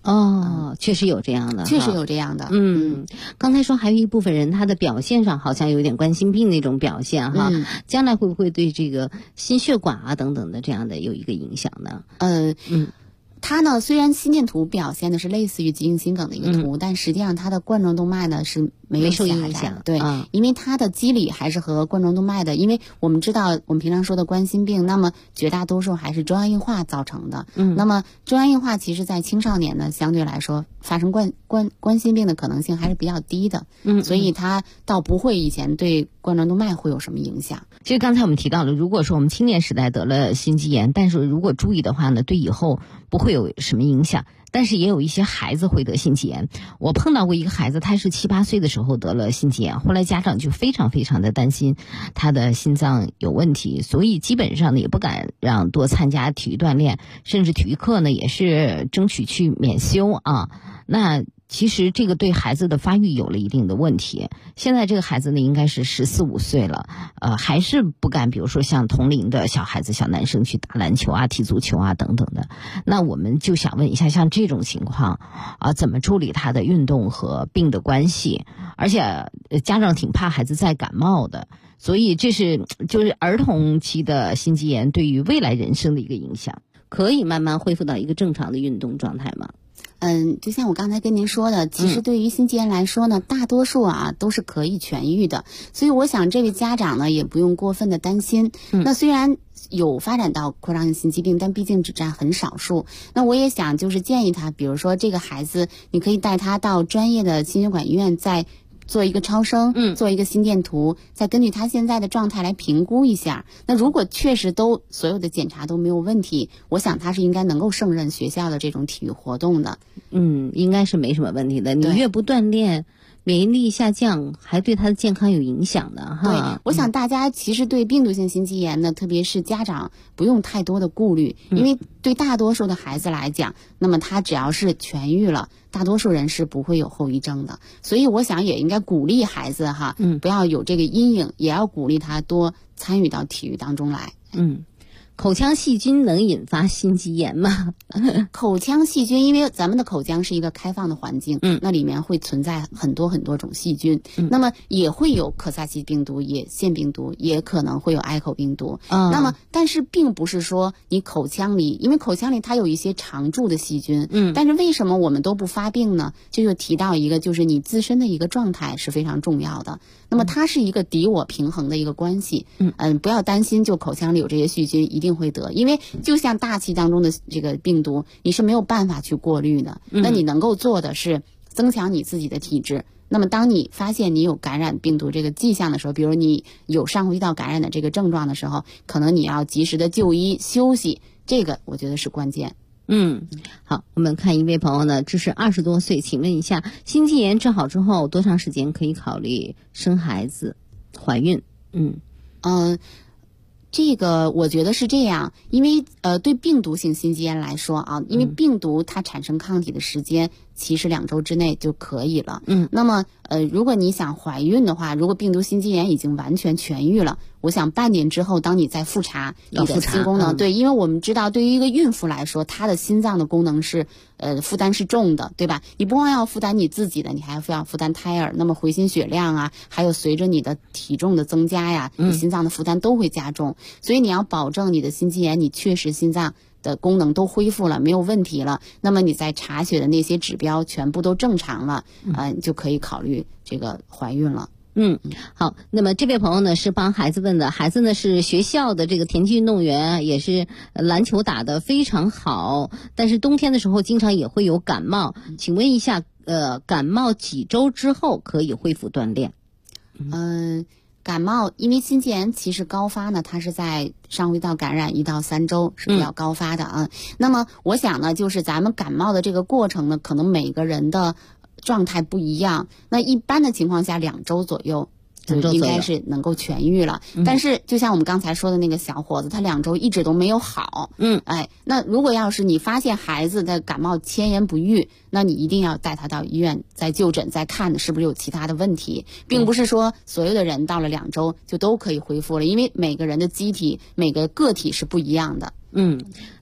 H: 确实有这样的，
L: 确实有这样的。
H: 刚才说还有一部分人他的表现上好像有点冠心病那种表现哈，将来会不会对这个心血管啊等等的这样的有一个影响呢？
L: 它呢，虽然心电图表现的是类似于急性心梗的一个图，但实际上它的冠状动脉呢是没受影响。对，因为它的机理还是和冠状动脉的，因为我们知道我们平常说的冠心病，那么绝大多数还是中央硬化造成的。那么中央硬化其实在青少年呢，相对来说发生冠心病的可能性还是比较低的。所以它倒不会以前对冠状动脉会有什么影响。
H: 其实刚才我们提到了，如果说我们青年时代得了心肌炎，但是如果注意的话呢，对以后不会有什么影响。但是也有一些孩子会得心肌炎，我碰到过一个孩子，他是7、8岁的时候得了心肌炎，后来家长就非常非常的担心他的心脏有问题，所以基本上呢也不敢让多参加体育锻炼，甚至体育课呢也是争取去免修啊。那其实这个对孩子的发育有了一定的问题。现在这个孩子呢应该是14、15岁了，还是不敢比如说像同龄的小孩子小男生去打篮球啊、踢足球啊等等的。那我们就想问一下，像这种情况怎么处理他的运动和病的关系？而且家长挺怕孩子再感冒的，所以这是就是儿童期的心肌炎对于未来人生的一个影响。可以慢慢恢复到一个正常的运动状态吗？
L: 就像我刚才跟您说的，其实对于心肌炎来说呢，大多数都是可以痊愈的，所以我想这位家长呢也不用过分的担心。那虽然有发展到扩张性心肌病，但毕竟只占很少数。那我也想就是建议他，比如说这个孩子，你可以带他到专业的心血管医院再做一个超声，做一个心电图，再根据他现在的状态来评估一下。那如果确实所有的检查都没有问题，我想他是应该能够胜任学校的这种体育活动的。
H: 应该是没什么问题的。你越不锻炼，免疫力下降，还对他的健康有影响的哈。
L: 对，我想大家其实对病毒性心肌炎呢，特别是家长不用太多的顾虑，因为对大多数的孩子来讲，那么他只要是痊愈了，大多数人是不会有后遗症的。所以我想也应该鼓励孩子不要有这个阴影，也要鼓励他多参与到体育当中来。
H: 口腔细菌能引发心肌炎吗？
L: 口腔细菌，因为咱们的口腔是一个开放的环境，那里面会存在很多很多种细菌，那么也会有可萨奇病毒、也腺病毒，也可能会有埃口病毒。那么但是并不是说你口腔里，因为口腔里它有一些常驻的细菌，但是为什么我们都不发病呢？这就提到一个，就是你自身的一个状态是非常重要的。那么它是一个敌我平衡的一个关系。不要担心，就口腔里有这些细菌一定会得，因为就像大气当中的这个病毒，你是没有办法去过滤的。那你能够做的是增强你自己的体质。那么当你发现你有感染病毒这个迹象的时候，比如你有上呼吸道感染的这个症状的时候，可能你要及时的就医休息，这个我觉得是关键。
H: 好，我们看一位朋友呢，这是20多岁，请问一下，心肌炎治好之后多长时间可以考虑生孩子、怀孕？
L: 这个我觉得是这样，因为对病毒性心肌炎来说因为病毒它产生抗体的时间其实2周之内就可以了。那么如果你想怀孕的话，如果病毒心肌炎已经完全痊愈了，我想半年之后当你再复查你的心功能，对，因为我们知道对于一个孕妇来说，她的心脏的功能是负担是重的，对吧？你不光要负担你自己的，你还要负担胎儿，那么回心血量还有随着你的体重的增加呀，你心脏的负担都会加重。所以你要保证你的心肌炎你确实心脏的功能都恢复了，没有问题了，那么你在查血的那些指标全部都正常了，你就可以考虑这个怀孕了。
H: 好，那么这位朋友呢是帮孩子问的，孩子呢是学校的这个田径运动员，也是篮球打得非常好，但是冬天的时候经常也会有感冒，请问一下感冒几周之后可以恢复锻炼？
L: 感冒，因为心肌炎其实高发呢，它是在上呼吸道感染1到3周是比较高发的那么我想呢，就是咱们感冒的这个过程呢，可能每个人的状态不一样。那一般的情况下2周左右就应该是能够痊愈了。但是就像我们刚才说的那个小伙子，他2周一直都没有好。那如果要是你发现孩子的感冒迁延不愈，那你一定要带他到医院再就诊，再看是不是有其他的问题，并不是说所有的人到了2周就都可以恢复了，因为每个人的机体每个个体是不一样的。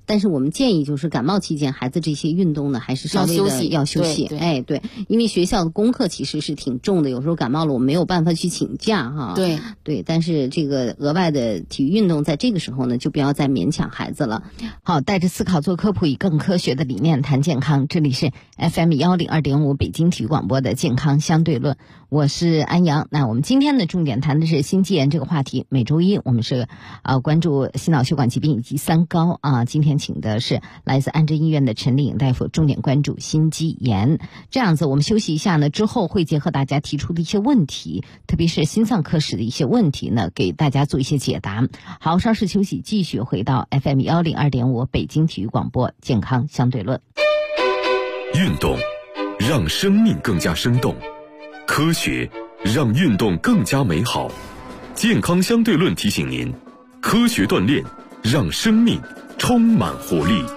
H: 但是我们建议就是感冒期间孩子这些运动呢，还是稍微的要休息。对，因为学校的功课其实是挺重的，有时候感冒了我们没有办法去请假哈。对，但是这个额外的体育运动在这个时候呢，就不要再勉强孩子了。好，带着思考做科普，以更科学的理念谈健康，这里是 FM102.5 北京体育广播的健康相对论，我是安阳。那我们今天的重点谈的是心肌炎这个话题。每周一我们是关注心脑血管疾病以及三高啊。今天请的是来自安贞医院的陈丽颖大夫，重点关注心肌炎。这样子我们休息一下呢，之后会结合大家提出的一些问题，特别是心脏科室的一些问题呢，给大家做一些解答。好，稍事休息，继续回到 FM102.5 北京体育广播健康相对论。
B: 运动让生命更加生动，科学让运动更加美好。健康相对论提醒您，科学锻炼让生命充满活力。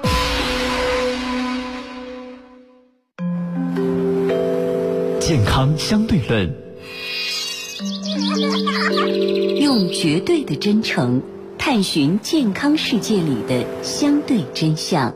M: 健康相对论，
N: 用绝对的真诚探寻健康世界里的相对真相。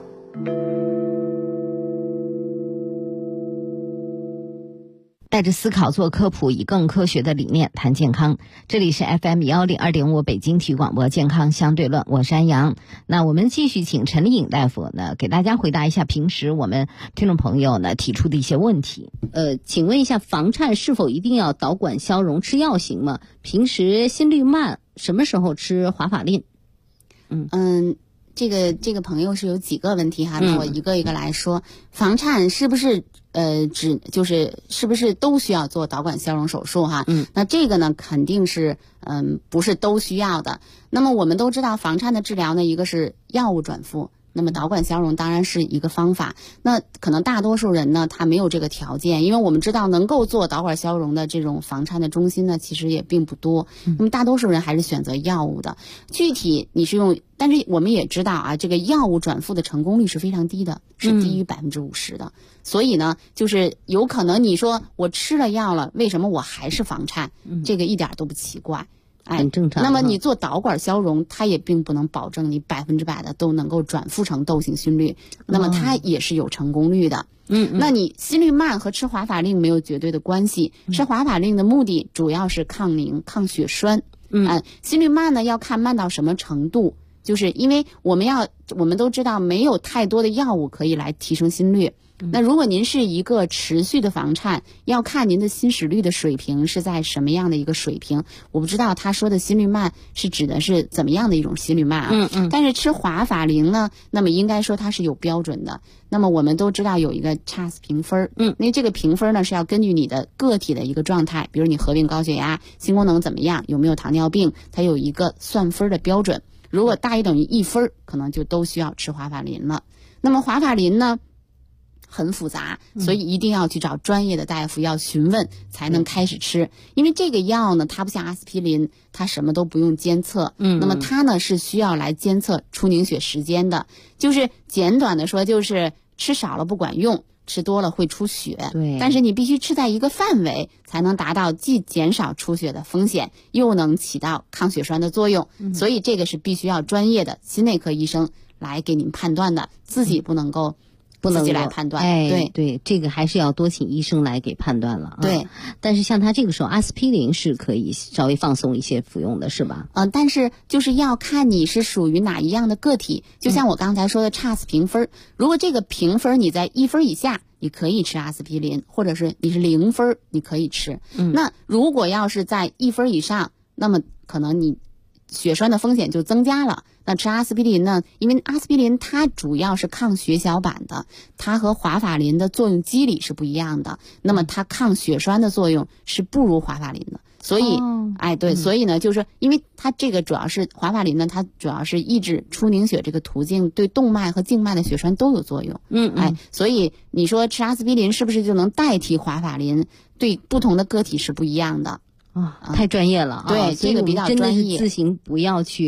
H: 带着思考做科普，以更科学的理念谈健康。这里是 FM102.5 北京体育广播健康相对论，我是安阳。那我们继续请陈丽颖大夫呢，给大家回答一下平时我们听众朋友呢提出的一些问题。请问一下，房颤是否一定要导管消融吃药行吗？平时心率慢，什么时候吃华法令？
L: 这个朋友是有几个问题哈，那我一个一个来说。房颤是不是是不是都需要做导管消融手术哈？那这个呢肯定是不是都需要的。那么我们都知道房颤的治疗呢，一个是药物转复，那么导管消融当然是一个方法。那可能大多数人呢他没有这个条件，因为我们知道能够做导管消融的这种房颤的中心呢其实也并不多，那么大多数人还是选择药物的。具体你是用，但是我们也知道啊，这个药物转复的成功率是非常低的，是低于50%的。所以呢，就是有可能你说我吃了药了，为什么我还是房颤？这个一点都不奇怪。
H: 很正常。
L: 那么你做导管消融，它也并不能保证你100%的都能够转复成窦性心律，那么它也是有成功率的。那你心率慢和吃华法令没有绝对的关系，吃华法令的目的主要是抗凝、抗血栓。心率慢呢要看慢到什么程度，就是因为我们都知道没有太多的药物可以来提升心率。那如果您是一个持续的房颤，要看您的心室率的水平是在什么样的一个水平。我不知道他说的心率慢是指的是怎么样的一种心率慢啊？但是吃华法令呢，那么应该说它是有标准的。那么我们都知道有一个 CHAS 评分，那这个评分呢是要根据你的个体的一个状态，比如你合并高血压、心功能怎么样、有没有糖尿病，它有一个算分的标准。如果大于等于1分，可能就都需要吃华法令了。那么华法令呢很复杂，所以一定要去找专业的大夫，要询问才能开始吃。因为这个药呢，它不像阿司匹林，它什么都不用监测。那么它呢是需要来监测出凝血时间的。就是简短的说，就是吃少了不管用，吃多了会出血。
H: 对，
L: 但是你必须吃在一个范围，才能达到既减少出血的风险，又能起到抗血栓的作用。所以这个是必须要专业的心内科医生来给您判断的，自己不能够自己来判断。
H: 对，这个还是要多请医生来给判断了。
L: 对，
H: 但是像他这个时候，阿司匹林是可以稍微放松一些服用的，是吧？
L: 但是就是要看你是属于哪一样的个体。就像我刚才说的 CHAS 评分，如果这个评分你在1分以下，你可以吃阿司匹林，或者是你是0分，你可以吃。那如果要是在1分以上，那么可能你血栓的风险就增加了。那吃阿司匹林呢，因为阿司匹林它主要是抗血小板的，它和华法林的作用机理是不一样的，那么它抗血栓的作用是不如华法林的。所以所以呢就是因为它这个主要是华法林呢，它主要是抑制出凝血这个途径，对动脉和静脉的血栓都有作用。所以你说吃阿司匹林是不是就能代替华法林？对不同的个体是不一样的。
H: 太专业了。
L: 对，这个比较专业，
H: 真的是自行不要去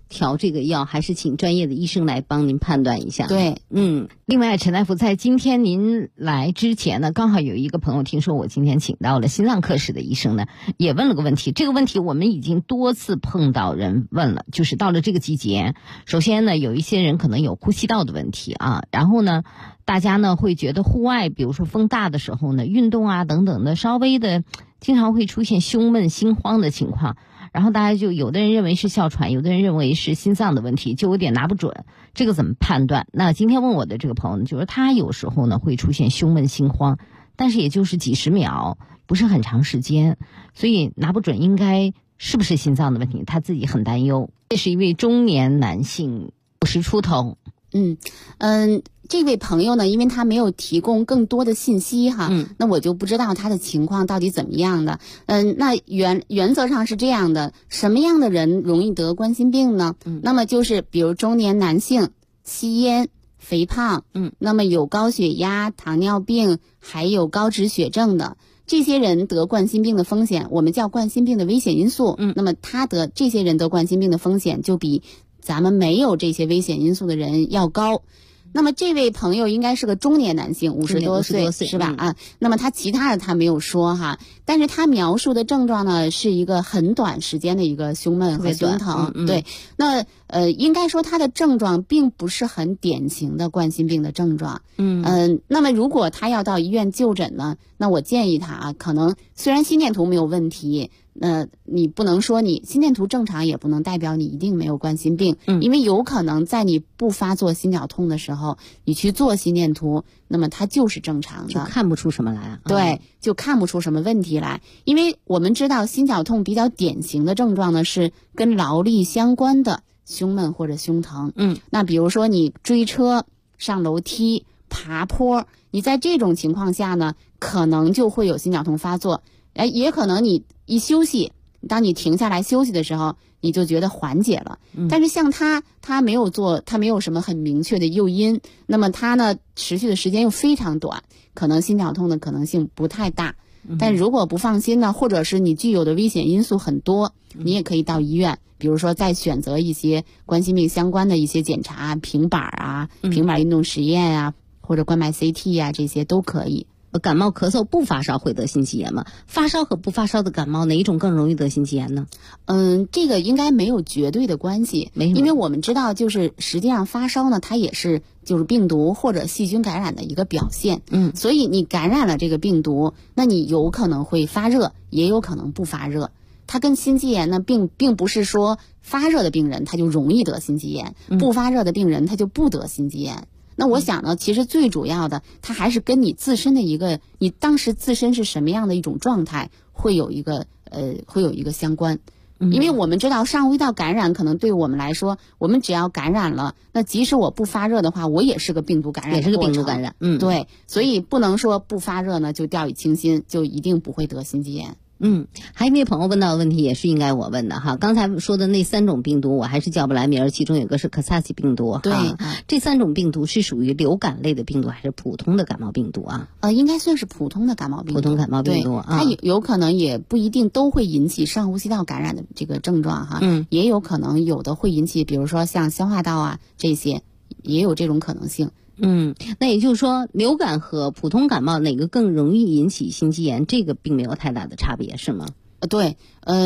H: 调这个药，还是请专业的医生来帮您判断一下。
L: 对，
H: 另外，陈大夫在今天您来之前呢，刚好有一个朋友听说我今天请到了心脏科室的医生呢，也问了个问题。这个问题我们已经多次碰到人问了，就是到了这个季节，首先呢，有一些人可能有呼吸道的问题啊，然后呢，大家呢会觉得户外，比如说风大的时候呢，运动啊等等的，稍微的经常会出现胸闷心慌的情况。然后大家就有的人认为是哮喘，有的人认为是心脏的问题，就有点拿不准这个怎么判断。那今天问我的这个朋友呢，就是他有时候呢会出现胸闷心慌，但是也就是几十秒，不是很长时间，所以拿不准应该是不是心脏的问题，他自己很担忧。这是一位中年男性，50出头。
L: 这位朋友呢，因为他没有提供更多的信息哈，那我就不知道他的情况到底怎么样的。那原则上是这样的，什么样的人容易得冠心病呢？那么就是比如中年男性、吸烟、肥胖，那么有高血压、糖尿病，还有高脂血症的。这些人得冠心病的风险，我们叫冠心病的危险因素。那么这些人得冠心病的风险就比咱们没有这些危险因素的人要高。那么这位朋友应该是个中年男性，50多岁是吧？那么他其他的他没有说哈，但是他描述的症状呢是一个很短时间的一个胸闷和胸疼。对，那应该说他的症状并不是很典型的冠心病的症状。那么如果他要到医院就诊呢，那我建议他可能虽然心电图没有问题，你不能说你心电图正常也不能代表你一定没有冠心病，因为有可能在你不发作心绞痛的时候，你去做心电图，那么它就是正常的，
H: 就看不出什么来啊。
L: 对，就看不出什么问题来，因为我们知道心绞痛比较典型的症状呢是跟劳力相关的胸闷或者胸疼。那比如说你追车、上楼梯、爬坡，你在这种情况下呢，可能就会有心绞痛发作。也可能你一休息，当你停下来休息的时候，你就觉得缓解了。但是像他没有什么很明确的诱因，那么他呢持续的时间又非常短，可能心绞痛的可能性不太大。但如果不放心呢，或者是你具有的危险因素很多，你也可以到医院，比如说再选择一些冠心病相关的一些检查，平板运动实验啊，或者冠脉 CT 啊，这些都可以。
H: 感冒咳嗽不发烧会得心肌炎吗？发烧和不发烧的感冒哪一种更容易得心肌炎呢？
L: 这个应该没有绝对的关系，因为我们知道就是实际上发烧呢，它也是就是病毒或者细菌感染的一个表现。所以你感染了这个病毒，那你有可能会发热，也有可能不发热。它跟心肌炎呢并不是说发热的病人他就容易得心肌炎，不发热的病人他就不得心肌炎。那我想呢，其实最主要的，它还是跟你自身的你当时自身是什么样的一种状态，会有一个相关。因为我们知道上呼吸道感染可能对我们来说，我们只要感染了，那即使我不发热的话，我也是个病毒感染的过程，
H: 也是个病毒感染。
L: 对，所以不能说不发热呢就掉以轻心，就一定不会得心肌炎。
H: 还有一位朋友问到的问题也是应该我问的哈。刚才说的那3种病毒我还是叫不来名儿，其中有个是可萨奇病毒。
L: 对，
H: 这3种病毒是属于流感类的病毒还是普通的感冒病毒啊？
L: 应该算是普通的感冒病毒。
H: 普通感冒病毒
L: 它有可能也不一定都会引起上呼吸道感染的这个症状哈。也有可能有的会引起，比如说像消化道啊这些，也有这种可能性。
H: 那也就是说，流感和普通感冒哪个更容易引起心肌炎？这个并没有太大的差别，是吗？
L: 对，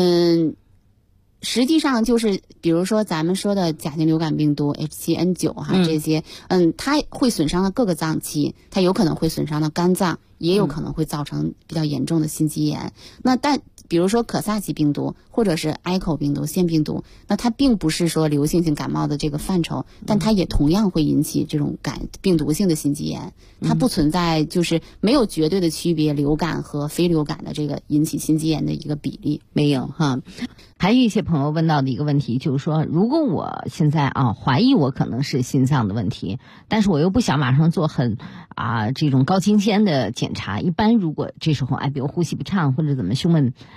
L: 实际上就是比如说咱们说的甲型流感病毒 H7N9 哈，这些它会损伤到各个脏器，它有可能会损伤到肝脏，也有可能会造成比较严重的心肌炎。但比如说可萨奇病毒或者是埃口病毒、腺病毒，那它并不是说流行性感冒的这个范畴，但它也同样会引起这种病毒性的心肌炎。它不存在就是没有绝对的区别，流感和非流感的这个引起心肌炎的一个比例
H: 没有哈。还有一些朋友问到的一个问题就是说，如果我现在怀疑我可能是心脏的问题，但是我又不想马上做这种高精尖的检查，一般如果这时候比如呼吸不畅或者怎么胸闷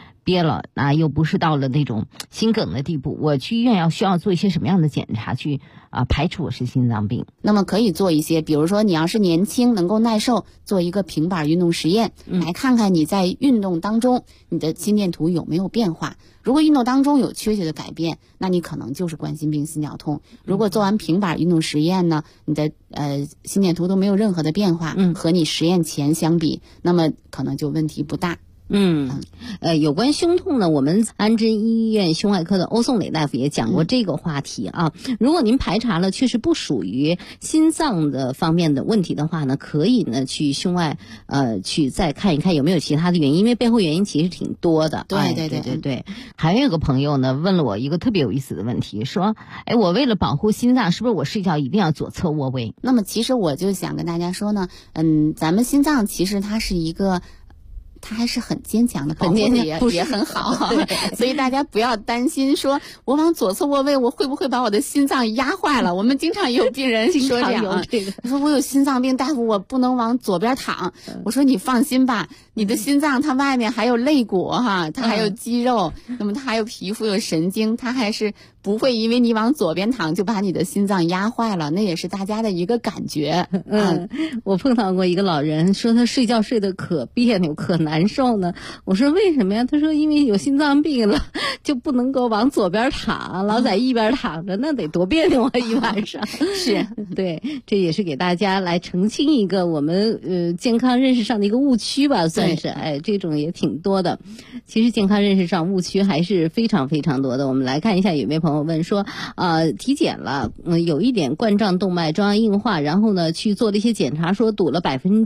H: 憋了，那又不是到了那种心梗的地步，我去医院需要做一些什么样的检查去排除我是心脏病？
L: 那么可以做一些，比如说你要是年轻能够耐受，做一个平板运动实验，来看看你在运动当中你的心电图有没有变化。如果运动当中有确切的改变，那你可能就是冠心病心绞痛。如果做完平板运动实验呢，你的心电图都没有任何的变化，和你实验前相比，那么可能就问题不大。
H: 有关胸痛呢，我们安贞医院胸外科的欧颂磊大夫也讲过这个话题啊。如果您排查了确实不属于心脏的方面的问题的话呢，可以呢去胸外去再看一看有没有其他的原因，因为背后原因其实挺多的。对。还有一个朋友呢问了我一个特别有意思的问题，说我为了保护心脏，是不是我睡觉一定要左侧卧位？
L: 那么其实我就想跟大家说呢，咱们心脏其实它是一个它还是很坚强的，保护的也很好，所以大家不要担心说我往左侧卧位我会不会把我的心脏压坏了。我们经常有病人说这样说我有心脏病，大夫我不能往左边躺。我说你放心吧，你的心脏它外面还有肋骨哈，它还有肌肉，那么它还有皮肤有神经，它还是不会因为你往左边躺就把你的心脏压坏了，那也是大家的一个感觉。
H: 我碰到过一个老人说他睡觉睡得可别扭可难受呢，我说为什么呀？他说因为有心脏病了，就不能够往左边躺，老在一边躺着，那得多别扭啊一晚上。
L: 是
H: 对，这也是给大家来澄清一个我们健康认识上的一个误区吧，算是这种也挺多的。其实健康认识上误区还是非常非常多的。我们来看一下，有位朋友问说体检了，有一点冠状动脉粥样硬化，然后呢去做了一些检查，说堵了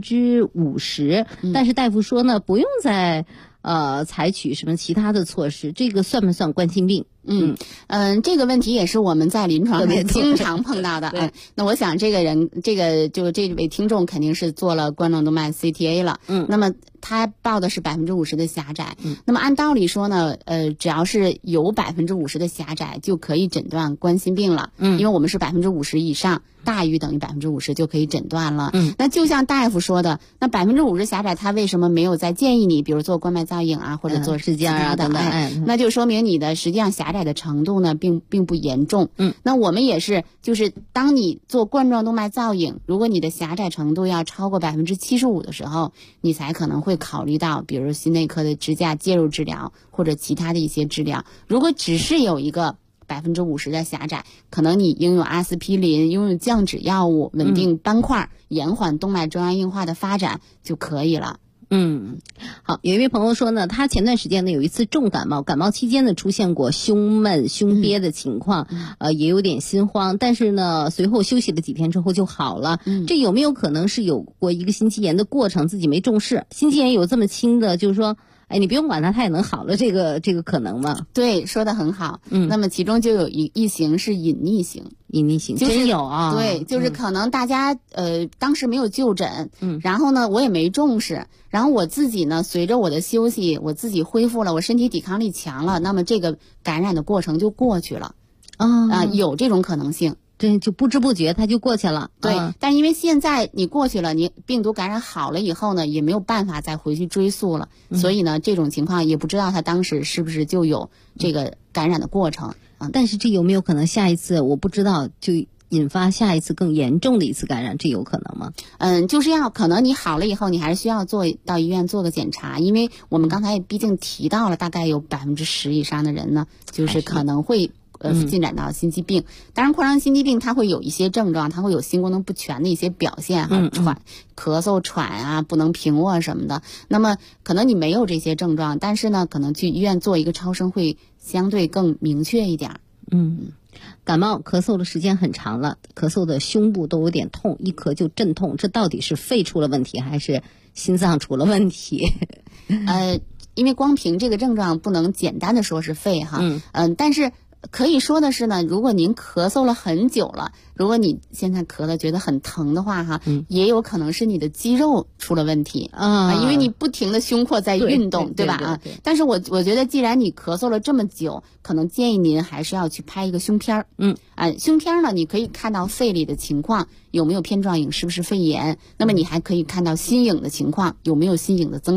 H: 50%，但是大夫说呢不用再采取什么其他的措施，这个算不算冠心病？
L: 这个问题也是我们在临床上经常碰到的。那我想这位听众肯定是做了冠状动脉 CTA 了。那么他报的是50%的狭窄。那么按道理说呢，只要是有50%的狭窄就可以诊断冠心病了。因为我们是50%以上，大于等于50%就可以诊断了。那就像大夫说的，那50%狭窄他为什么没有再建议你，比如做冠脉造影啊，或者做支架啊等等？那就说明你的实际上狭窄的程度呢并不严重。那我们也是，就是当你做冠状动脉造影，如果你的狭窄程度要超过75%的时候，你才可能会考虑到比如心内科的支架介入治疗或者其他的一些治疗。如果只是有一个50%的狭窄，可能你应用阿司匹林，应用降脂药物稳定斑块，延缓动脉粥样硬化的发展就可以了。
H: 好，有一位朋友说呢，他前段时间呢有一次重感冒，感冒期间呢出现过胸闷胸憋的情况，也有点心慌，但是呢随后休息了几天之后就好了。这有没有可能是有过一个心肌炎的过程，自己没重视？心肌炎有这么轻的，就是说你不用管它也能好了，这个可能吗？
L: 对，说得很好。那么其中就有一型是隐匿型。就是
H: 真有啊。
L: 对，就是可能大家当时没有就诊，然后呢我也没重视，然后我自己呢随着我的休息，我自己恢复了，我身体抵抗力强了，那么这个感染的过程就过去了。有这种可能性。
H: 这就不知不觉它就过去了。
L: 对，但因为现在你过去了，你病毒感染好了以后呢，也没有办法再回去追溯了，所以呢这种情况也不知道他当时是不是就有这个感染的过程。
H: 但是这有没有可能下一次我不知道就引发下一次更严重的一次感染，这有可能吗？
L: 就是可能你好了以后，你还是需要到医院做个检查，因为我们刚才也毕竟提到了，大概有10%以上的人呢，就是可能会进展到心肌病。当然扩张心肌病它会有一些症状，它会有心功能不全的一些表现咳嗽喘啊，不能平卧什么的。那么可能你没有这些症状，但是呢可能去医院做一个超声会相对更明确一点。
H: 感冒咳嗽的时间很长了，咳嗽的胸部都有点痛，一咳就阵痛，这到底是肺出了问题还是心脏出了问题？
L: 因为光凭这个症状不能简单的说是肺哈。但是可以说的是呢，如果您咳嗽了很久了，如果你现在咳了觉得很疼的话哈，也有可能是你的肌肉出了问题因为你不停的胸廓在运动，对吧？但是我觉得既然你咳嗽了这么久，可能建议您还是要去拍一个胸片。胸片呢，你可以看到肺里的情况有没有片状影，是不是肺炎，那么你还可以看到心影的情况有没有心影的增大。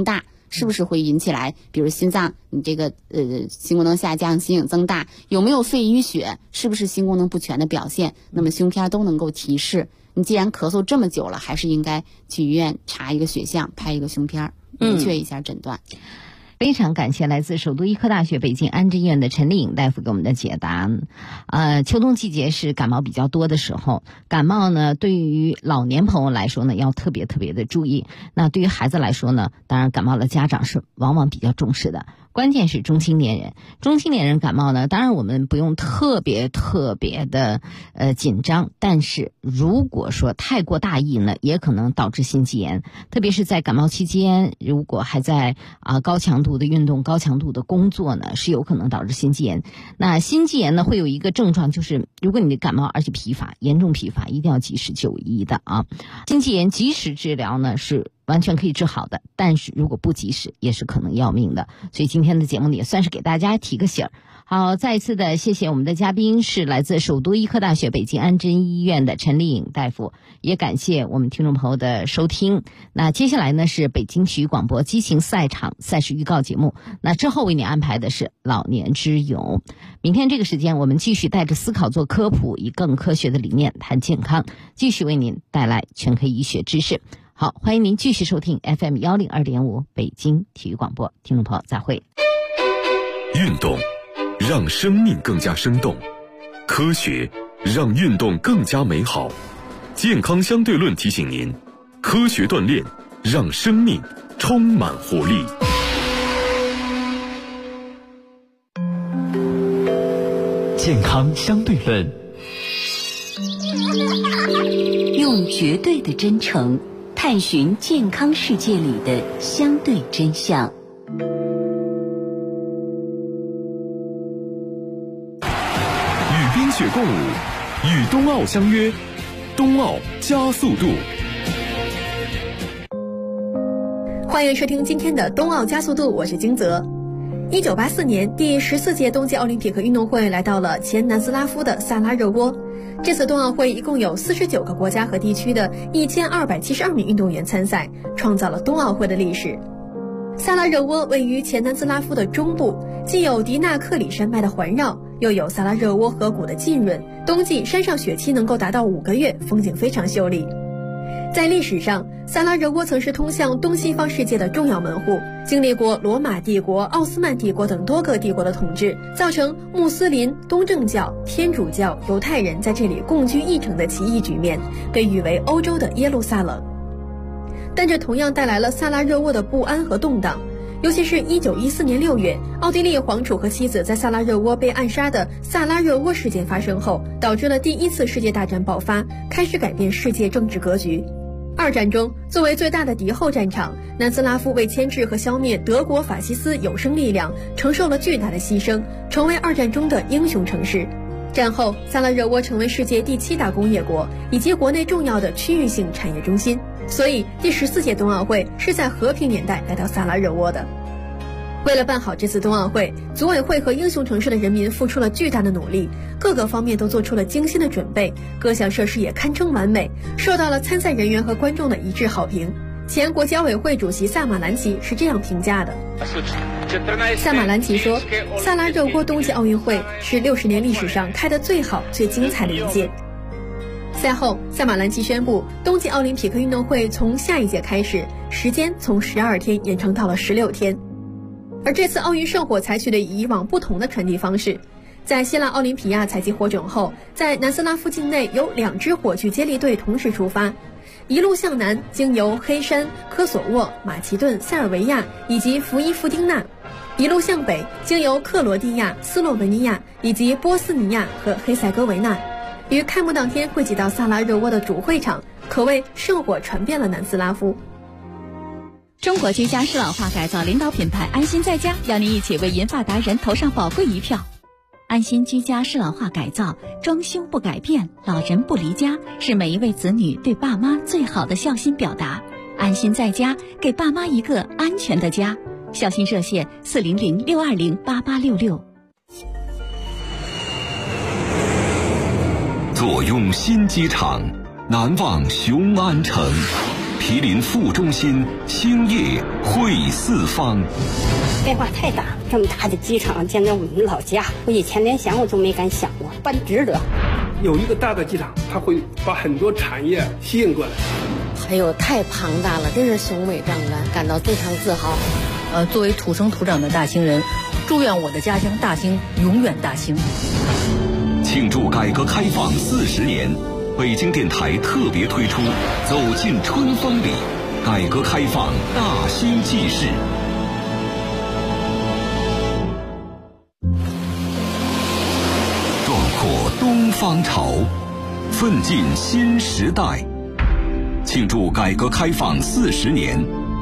L: 是不是会引起来，比如心脏你这个心功能下降、心影增大，有没有肺淤血，是不是心功能不全的表现，那么胸片都能够提示。你既然咳嗽这么久了，还是应该去医院查一个血象，拍一个胸片，明确一下诊断。
H: 非常感谢来自首都医科大学北京安贞医院的陈丽颖大夫给我们的解答。秋冬季节是感冒比较多的时候，感冒呢对于老年朋友来说呢要特别的注意。那对于孩子来说呢，当然感冒的家长是往往比较重视的。关键是中青年人，中青年人感冒呢，当然我们不用特别的紧张，但是如果说太过大意呢，也可能导致心肌炎。特别是在感冒期间，如果还在高强度的运动、高强度的工作呢，是有可能导致心肌炎。那心肌炎呢，会有一个症状，就是如果你的感冒而且疲乏，严重疲乏，一定要及时就医的啊。心肌炎及时治疗呢是完全可以治好的，但是如果不及时也是可能要命的。所以今天的节目呢也算是给大家提个醒儿。好，再一次的谢谢我们的嘉宾是来自首都医科大学北京安贞医院的陈丽颖大夫，也感谢我们听众朋友的收听。那接下来呢是北京体育广播激情赛场赛事预告节目，那之后为你安排的是老年之友。明天这个时间我们继续带着思考做科普，以更科学的理念谈健康，继续为您带来全科医学知识。好，欢迎您继续收听 FM 102.5北京体育广播，听众朋友再会。
B: 运动让生命更加生动，科学让运动更加美好。健康相对论提醒您，科学锻炼让生命充满活力。
M: 健康相对论，
N: 用绝对的真诚探寻健康世界里的相对真相。
B: 与冰雪共舞，与冬奥相约，冬奥加速度。
O: 欢迎收听今天的冬奥加速度，我是金泽。1984年第14届冬季奥林匹克运动会来到了前南斯拉夫的萨拉热窝。这次冬奥会一共有49个国家和地区的1272名运动员参赛，创造了冬奥会的历史。萨拉热窝位于前南斯拉夫的中部，既有迪纳克里山脉的环绕，又有萨拉热窝河谷的浸润，冬季山上雪期能够达到5个月，风景非常秀丽。在历史上，萨拉热窝曾是通向东西方世界的重要门户，经历过罗马帝国、奥斯曼帝国等多个帝国的统治，造成穆斯林、东正教、天主教、犹太人在这里共居一城的奇异局面，被誉为欧洲的耶路撒冷。但这同样带来了萨拉热窝的不安和动荡，尤其是1914年6月，奥地利皇储和妻子在萨拉热窝被暗杀的萨拉热窝事件发生后，导致了第一次世界大战爆发，开始改变世界政治格局。二战中，作为最大的敌后战场，南斯拉夫为牵制和消灭德国法西斯有生力量，承受了巨大的牺牲，成为二战中的英雄城市。战后，萨拉热窝成为世界第7大工业国，以及国内重要的区域性产业中心。所以，第14届冬奥会是在和平年代来到萨拉热窝的。为了办好这次冬奥会，组委会和英雄城市的人民付出了巨大的努力，各个方面都做出了精心的准备，各项设施也堪称完美，受到了参赛人员和观众的一致好评。前国际奥委会主席萨马兰奇是这样评价的。萨马兰奇说，萨拉热窝冬季奥运会是60年历史上开得最好、最精彩的一届。赛后，萨马兰奇宣布，冬季奥林匹克运动会从下一届开始，时间从12天延长到了16天。而这次奥运圣火采取了与以往不同的传递方式，在希腊奥林匹亚采集火种后，在南斯拉夫境内有2支火炬接力队同时出发，一路向南，经由黑山、科索沃、马其顿、塞尔维亚以及弗伊夫丁纳，一路向北，经由克罗地亚、斯洛文尼亚以及波斯尼亚和黑塞哥维那，于开幕当天汇集到萨拉热窝的主会场，可谓圣火传遍了南斯拉夫。
K: 中国居家适老化改造领导品牌安心在家，邀您一起为银发达人投上宝贵一票。安心居家适老化改造，装修不改变，老人不离家，是每一位子女对爸妈最好的孝心表达。安心在家，给爸妈一个安全的家。孝心热线400-620-8866。
B: 坐拥新机场，难忘雄安城。 毗邻副中心，星夜会四方。
P: 变化太大，这么大的机场建在我们老家，我以前连想我都没敢想过，办值得。
Q: 有一个大的机场，它会把很多产业吸引过来。
R: 哎呦，太庞大了，真是雄伟壮观，感到非常自豪。
S: 作为土生土长的大兴人，祝愿我的家乡大兴永远大兴。
B: 庆祝改革开放40年，北京电台特别推出《走进春风里》，改革开放大兴纪事。壮阔东方潮，奋进新时代。庆祝改革开放40年，